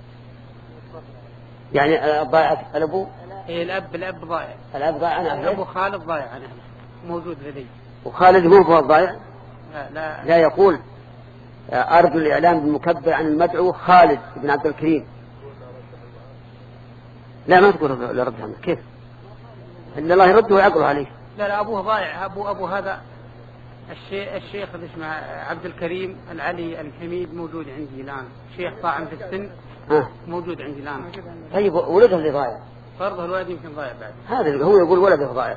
يعني ضائع الأبو؟ إيه الأب الأب ضائع. الأب ضائع أنا أبو خالد ضائع أنا موجود لدي. وخالد مو هو الضائع؟ لا, لا لا يقول أرجو الإعلام بالمكبر عن المدعو خالد بن عبد الكريم. لا ما تقول لرد عنه كيف؟ إن الله يرده ويعقله عليه. لا لا أبوه ضائع. أبو أبو هذا الشيخ الشيخ اللي اسمه عبد الكريم العلي الحميد موجود عندي الآن. شيخ طاعن في السن ها. موجود عندي الآن. طيب ولده اللي ضايع؟ فرضه الولد يمكن ضايع بعد. هذا هو يقول ولده ضايع.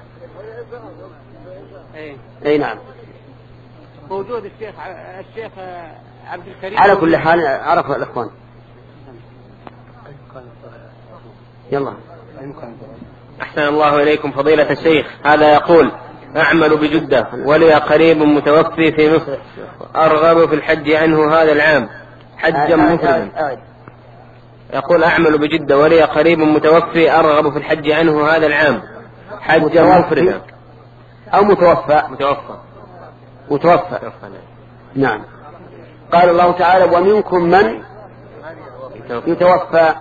أي. أي نعم. موجود الشيخ الشيخ عبد الكريم. على كل حال عرف الإخوان. يلا. أحسن الله إليكم فضيلة الشيخ. هذا يقول أعمل بجدة ولي قريب متوفي في مصر أرغب في الحج عنه هذا العام حجا مفردا. يقول أعمل بجدة ولي قريب متوفي أرغب في الحج عنه هذا العام حجا مفردا. أو متوفى متوفى متوفى نعم. قال الله تعالى ومنكم من يتوفى.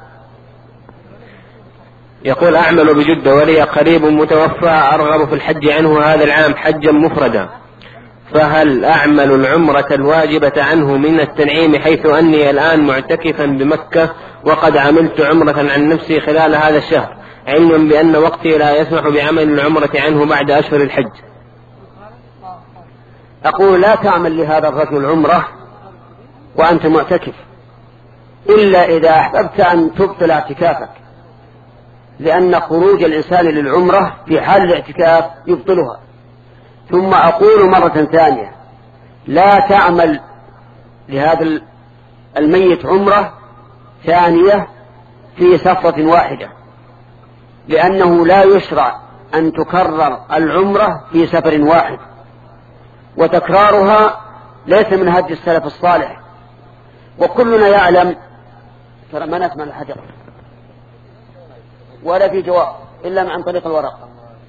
يقول أعمل بجدة ولي قريب متوفى أرغب في الحج عنه هذا العام حجا مفردا، فهل أعمل العمرة الواجبة عنه من التنعيم حيث أني الآن معتكفا بمكة وقد عملت عمرة عن نفسي خلال هذا الشهر علما بأن وقتي لا يسمح بعمل العمرة عنه بعد أشهر الحج؟ أقول لا تعمل لهذا الرجل عمرة وأنت معتكف إلا إذا أحببت أن تبطل اعتكافك، لأن خروج الإنسان للعمرة في حال الاعتكاف يبطلها. ثم أقول مرة ثانية لا تعمل لهذا الميت عمرة ثانية في سفرة واحدة، لأنه لا يشرع أن تكرر العمرة في سفر واحد، وتكرارها ليس من هدي السلف الصالح. وكلنا يعلم ترى ما نسمع الحجر ولا في جواب إلا عن طريق الورق.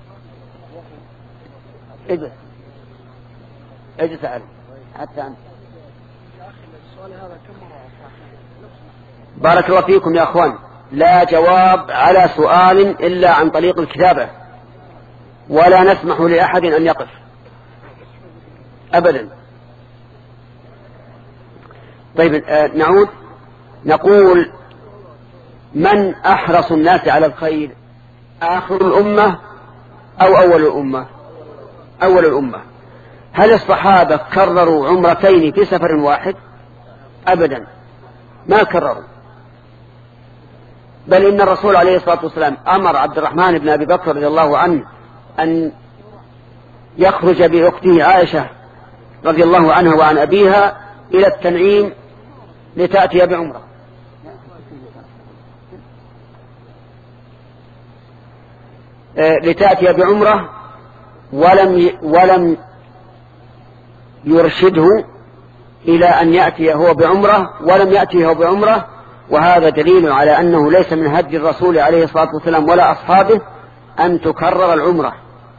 اجلس اجلس علي حتى أنت. بارك الله فيكم يا أخوان. لا جواب على سؤال إلا عن طريق الكتابة، ولا نسمح لأحد أن يقف أبدا. طيب آه نعود نقول من أحرص الناس على الخير آخر الأمة أو أول الأمة؟ أول الأمة. هل الصحابة كرروا عمرتين في سفر واحد؟ أبدا ما كرروا، بل إن الرسول عليه الصلاة والسلام أمر عبد الرحمن بن أبي بكر رضي الله عنه أن يخرج بأخته عائشة رضي الله عنها وعن أبيها إلى التنعيم لتأتي بعمرة. لتأتي بعمرة ولم ولم يرشده إلى أن يأتي هو بعمرة، ولم يأتي هو بعمرة، وهذا دليل على أنه ليس من هدي الرسول عليه الصلاة والسلام ولا أصحابه أن تكرر العمرة.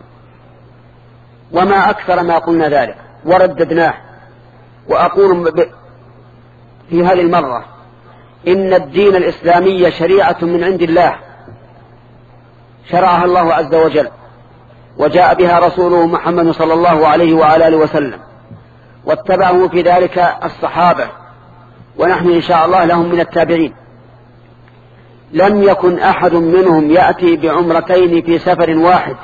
وما أكثر ما قلنا ذلك ورددناه. وأقول في هذه المرة إن الدين الإسلامي شريعة من عند الله شرعها الله عز وجل، وجاء بها رسوله محمد صلى الله عليه وعلى آله وسلم، واتبعه في ذلك الصحابة، ونحن إن شاء الله لهم من التابعين. لم يكن أحد منهم يأتي بعمرتين في سفر واحد.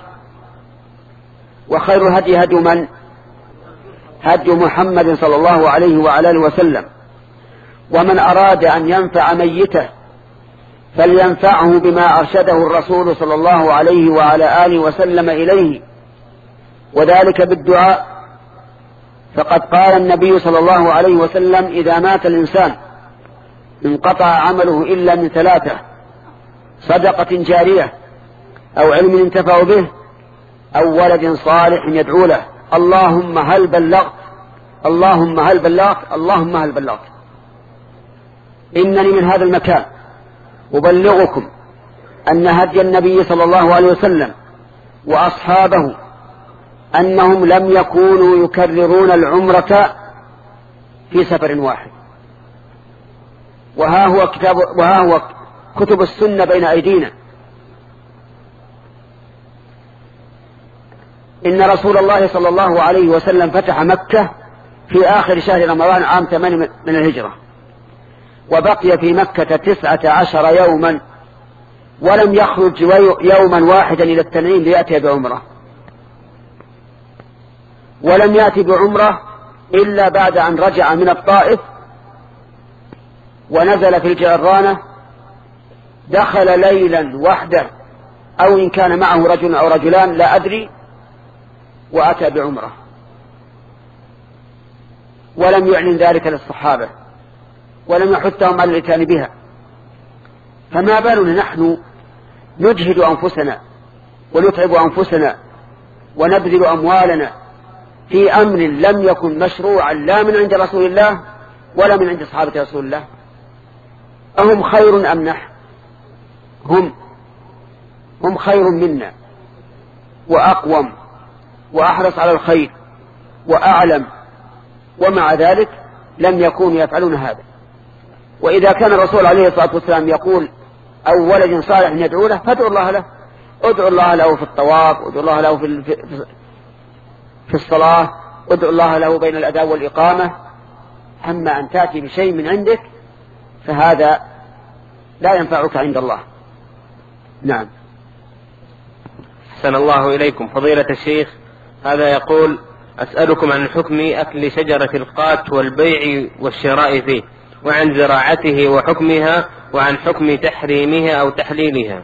وخير الهدي هدي من؟ هدي محمد صلى الله عليه وعلى آله وسلم. ومن أراد أن ينفع ميته فلينفعه بما أرشده الرسول صلى الله عليه وعلى آله وسلم إليه، وذلك بالدعاء. فقد قال النبي صلى الله عليه وسلم إذا مات الإنسان انقطع عمله إلا من ثلاثة: صدقة جارية أو علم ينتفع به أو ولد صالح يدعو له اللهم هل بلغت اللهم هل بلغت اللهم هل بلغت إنني من هذا المكان أبلغكم أن هدي النبي صلى الله عليه وسلم وأصحابه أنهم لم يكونوا يكررون العمرة في سفر واحد. وها هو كتاب وها هو كتب السنة بين أيدينا. إن رسول الله صلى الله عليه وسلم فتح مكة في آخر شهر رمضان عام ثمان من الهجرة، وبقي في مكة تسعة عشر يوما، ولم يخرج يوما واحدا إلى التنعيم ليأتي بعمرة، ولم يأتي بعمرة إلا بعد أن رجع من الطائف ونزل في الجعرانة، دخل ليلا وحده أو إن كان معه رجل أو رجلان لا أدري، وأتى بعمرة، ولم يعلن ذلك للصحابة ولم يحثهم على الاتيان بها. فما بالنا نحن نجهد أنفسنا ونتعب أنفسنا ونبذل أموالنا في أمر لم يكن مشروعا لا من عند رسول الله ولا من عند صحابة رسول الله؟ أهم خير أم نحن؟ هم هم خير منا وأقوم وأحرص على الخير وأعلم، ومع ذلك لم يكونوا يفعلون هذا. وإذا كان الرسول عليه الصلاة والسلام يقول أو ولد صالح يدعو له فادعوا الله له، ادعوا الله له في الطواف، ادعوا الله له في في الصلاة، ادعوا الله له بين الأذان والإقامة. أما أن تأتي بشيء من عندك فهذا لا ينفعك عند الله. نعم. أحسن الله إليكم فضيلة الشيخ. هذا يقول أسألكم عن حكم أكل شجرة القات والبيع والشراء فيه، وعن زراعته وحكمها، وعن حكم تحريمها أو تحليلها.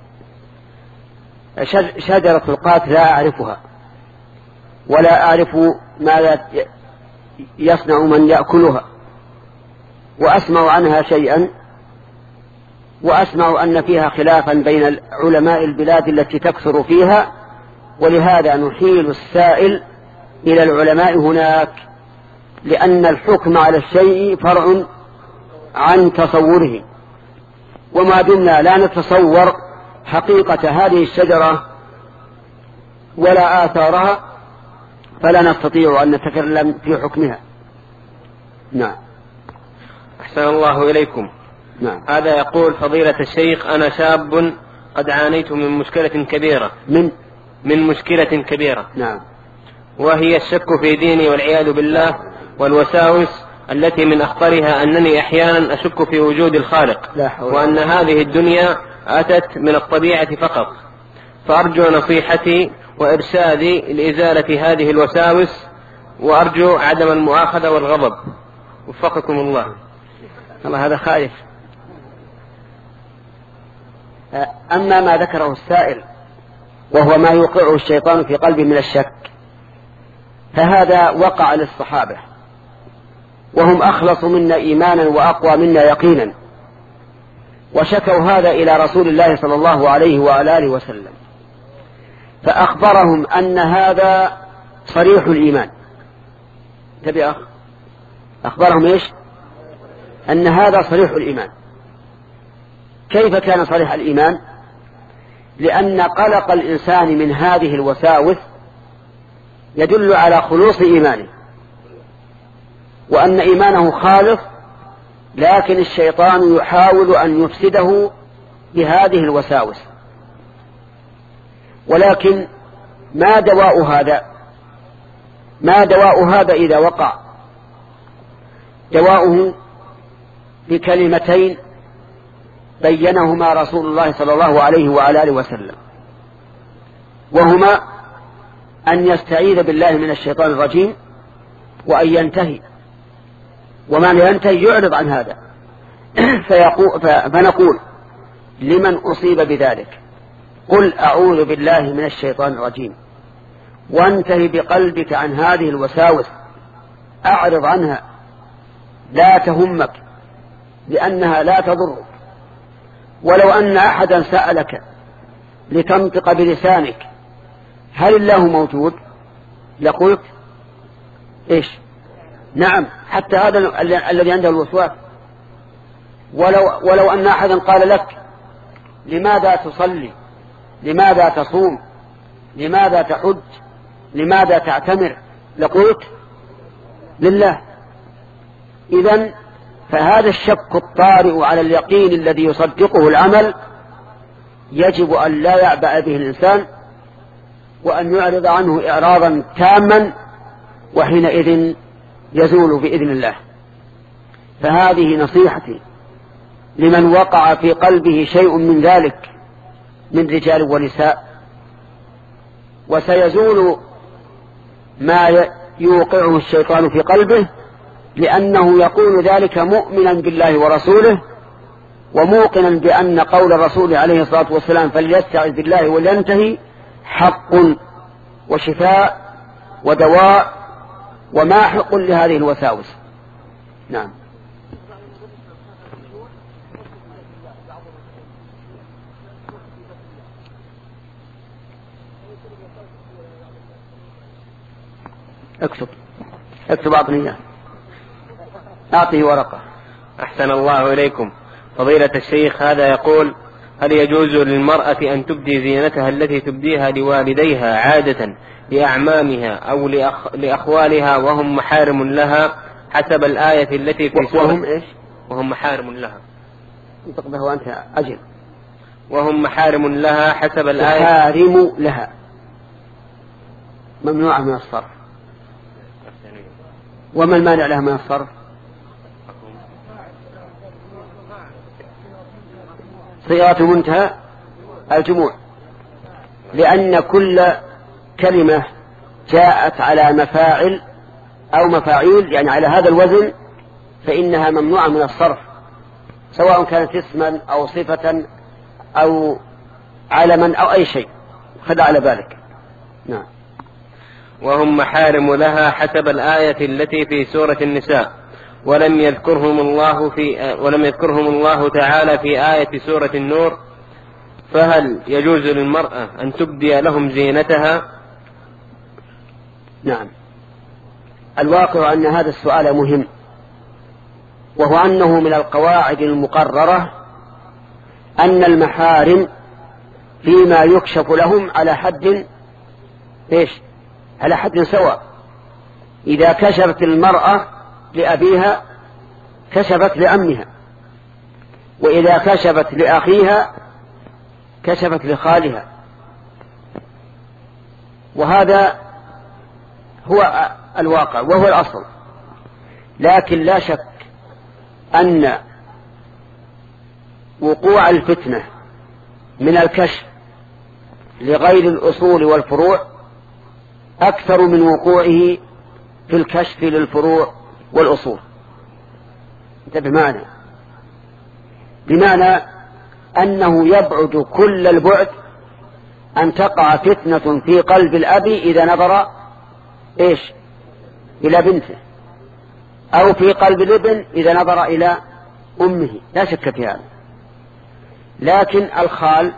شجرة القات لا أعرفها ولا أعرف ماذا يصنع من يأكلها، وأسمع عنها شيئا، وأسمع أن فيها خلافا بين علماء البلاد التي تكثر فيها، ولهذا نحيل السائل إلى العلماء هناك، لأن الحكم على الشيء فرع عن تصوره، وما دمنا لا نتصور حقيقة هذه الشجرة ولا آثارها فلا نستطيع أن نتكلم في حكمها. نعم. أحسن الله إليكم. نعم. هذا يقول فضيلة الشيخ أنا شاب قد عانيت من مشكلة كبيرة من من مشكلة كبيرة نعم. وهي الشك في ديني والعياذ بالله، والوساوس التي من أخطرها أنني أحيانا أشك في وجود الخالق، وأن هذه الدنيا أتت من الطبيعة فقط، فأرجو نصيحتي وإرشادي لإزالة هذه الوساوس، وأرجو عدم المؤاخذة والغضب. وفقكم الله. الله هذا خائف. أما ما ذكره السائل وهو ما يوقعه الشيطان في قلبه من الشك، فهذا وقع للصحابة وهم أخلص منا إيمانا وأقوى منا يقينا، وشكوا هذا إلى رسول الله صلى الله عليه وعلى آله وسلم، فأخبرهم أن هذا صريح الإيمان. تبي أخ أخبرهم إيش؟ أن هذا صريح الإيمان. كيف كان صريح الإيمان؟ لأن قلق الإنسان من هذه الوساوس يدل على خلوص إيمانه، وأن إيمانه خالص، لكن الشيطان يحاول أن يفسده بهذه الوساوس. ولكن ما دواء هذا؟ ما دواء هذا إذا وقع؟ دواؤه بكلمتين بينهما رسول الله صلى الله عليه وعلى آله وسلم، وهما أن يستعيذ بالله من الشيطان الرجيم، وأن ينتهي، ومن ينتهي يعرض عن هذا. فنقول لمن أصيب بذلك قل أعوذ بالله من الشيطان الرجيم، وانتهي بقلبك عن هذه الوساوس، أعرض عنها، لا تهمك لأنها لا تضرك. ولو أن أحدا سألك لتنطق بلسانك هل الله موجود؟ لقلت إيش؟ نعم، حتى هذا الذي عنده الوسواس. ولو, ولو أن أحدا قال لك لماذا تصلي، لماذا تصوم، لماذا تحج، لماذا تعتمر، لقلت لله. إذن فهذا الشك الطارئ على اليقين الذي يصدقه العمل يجب أن لا يعبأ به الإنسان، وأن يعرض عنه إعراضا تاما، وحينئذ يزول بإذن الله. فهذه نصيحتي لمن وقع في قلبه شيء من ذلك من رجال ونساء، وسيزول ما يوقعه الشيطان في قلبه، لأنه يقول ذلك مؤمنا بالله ورسوله، وموقنا بأن قول الرسول عليه الصلاة والسلام فليستعذ بالله ولينتهي حق وشفاء ودواء وماحق لهذه الوساوس. نعم. اكتب اكتب أعطني أعطيه ورقة. أحسن الله إليكم فضيلة الشيخ، هذا يقول: هل يجوز للمرأة أن تبدي زينتها التي تبديها لوالديها عادة لأعمامها أو لأخ... لأخوالها وهم محارم لها حسب الآية التي في سورة وهم إيش؟ وهم محارم لها انطق به وأنت أجل. وهم محارم لها حسب الآية. محارم لها ممنوعة من الصرف. وما المانع لها من الصرف؟ صيغة منتهى الجموع، لأن كل كلمة جاءت على مفاعل أو مفاعيل يعني على هذا الوزن فإنها ممنوعة من الصرف، سواء كانت اسما أو صفة أو علما أو أي شيء، خذ على بالك. نعم. وهم محارم لها حسب الآية التي في سورة النساء، ولم يذكرهم الله في ولم يذكرهم الله تعالى في آية سورة النور، فهل يجوز للمرأة أن تبدي لهم زينتها؟ نعم. الواقع أن هذا السؤال مهم، وهو أنه من القواعد المقررة أن المحارم فيما يكشف لهم على حد إيش؟ على حد سواء. إذا كشفت المرأة لأبيها كشفت لأمها، وإذا كشفت لأخيها كشفت لخالها، وهذا هو الواقع وهو الأصل. لكن لا شك أن وقوع الفتنة من الكشف لغير الأصول والفروع أكثر من وقوعه في الكشف للفروع والأصول. انتبه معنا، بمعنى أنه يبعد كل البعد أن تقع فتنة في قلب الأب إذا نظر إيش إلى بنته، أو في قلب الابن إذا نظر إلى أمه، لا شك في هذا. لكن الخال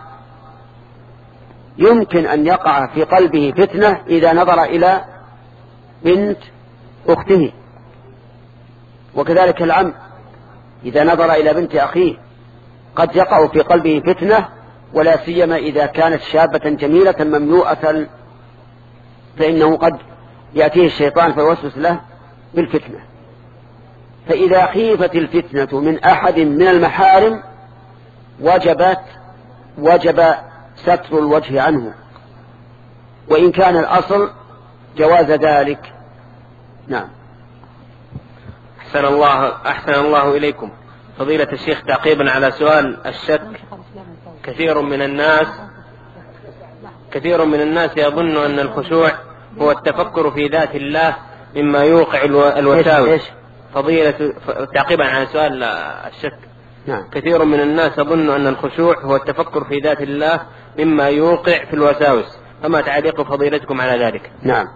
يمكن أن يقع في قلبه فتنة إذا نظر إلى بنت أخته، وكذلك العم إذا نظر إلى بنت أخيه قد يقع في قلبه فتنة، ولا سيما إذا كانت شابة جميلة مملوءة، فإنه قد يأتيه الشيطان فيوسوس له بالفتنة. فإذا خيفت الفتنة من أحد من المحارم وجبت وجب ستر الوجه عنه، وإن كان الأصل جواز ذلك. نعم. أحسن الله أحسن الله إليكم فضيلة الشيخ، تعقيبا على سؤال الشك، كثير من الناس كثير من الناس يظن أن الخشوع هو التفكر في ذات الله مما يوقع الوساوس. فضيلة تعقيبا على سؤال الشك، نعم. كثير من الناس يظن أن الخشوع هو التفكر في ذات الله مما يوقع في الوساوس، فما تعليق فضيلتكم على ذلك؟ نعم.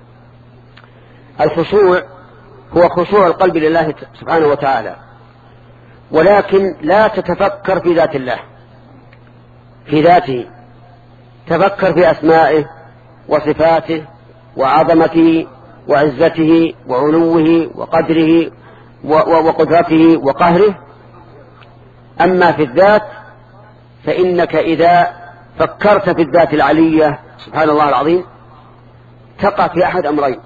الخشوع هو خشوع القلب لله سبحانه وتعالى، ولكن لا تتفكر في ذات الله، في ذاته، تفكر في أسمائه وصفاته وعظمته وعزته وعلوه وقدره وقدرته وقهره. أما في الذات فإنك إذا فكرت في الذات العلية سبحان الله العظيم تقع في أحد أمرين: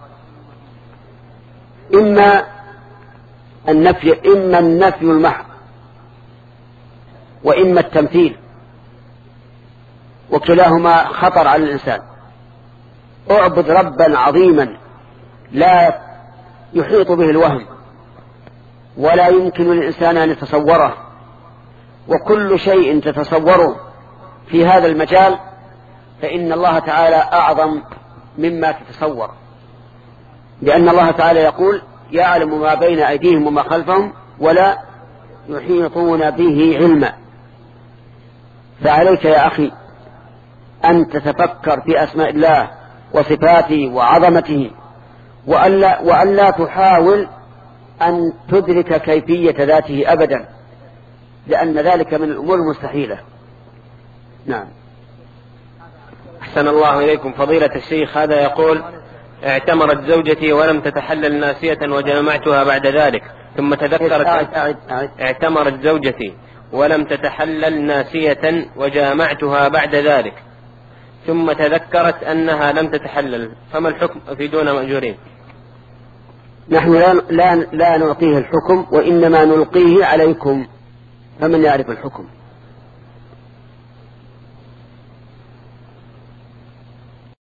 إما النفي إما النفي المحض وإما التمثيل، وكلاهما خطر على الإنسان. اعبد ربا عظيما لا يحيط به الوهم ولا يمكن للإنسان أن يتصوره، وكل شيء تتصوره في هذا المجال فإن الله تعالى أعظم مما تتصور، لأن الله تعالى يقول: يعلم ما بين أيديهم وما خلفهم ولا يحيطون به علما. فعليك يا أخي أن تتفكر في أسماء الله وصفاته وعظمته، وألا, وألا تحاول أن تدرك كيفية ذاته أبدا، لأن ذلك من الأمور المستحيلة. نعم. أحسن الله إليكم فضيلة الشيخ. هذا يقول: اعتمرت زوجتي ولم تتحلل ناسية وجامعتها بعد ذلك، ثم تذكرت أعد أعد أعد. اعتمرت زوجتي ولم تتحلل ناسية وجامعتها بعد ذلك، ثم تذكرت أنها لم تتحلل، فما الحكم في دون مأجورين؟ نحن لا, لا, لا نعطيه الحكم، وإنما نلقيه عليكم، فمن يعرف الحكم؟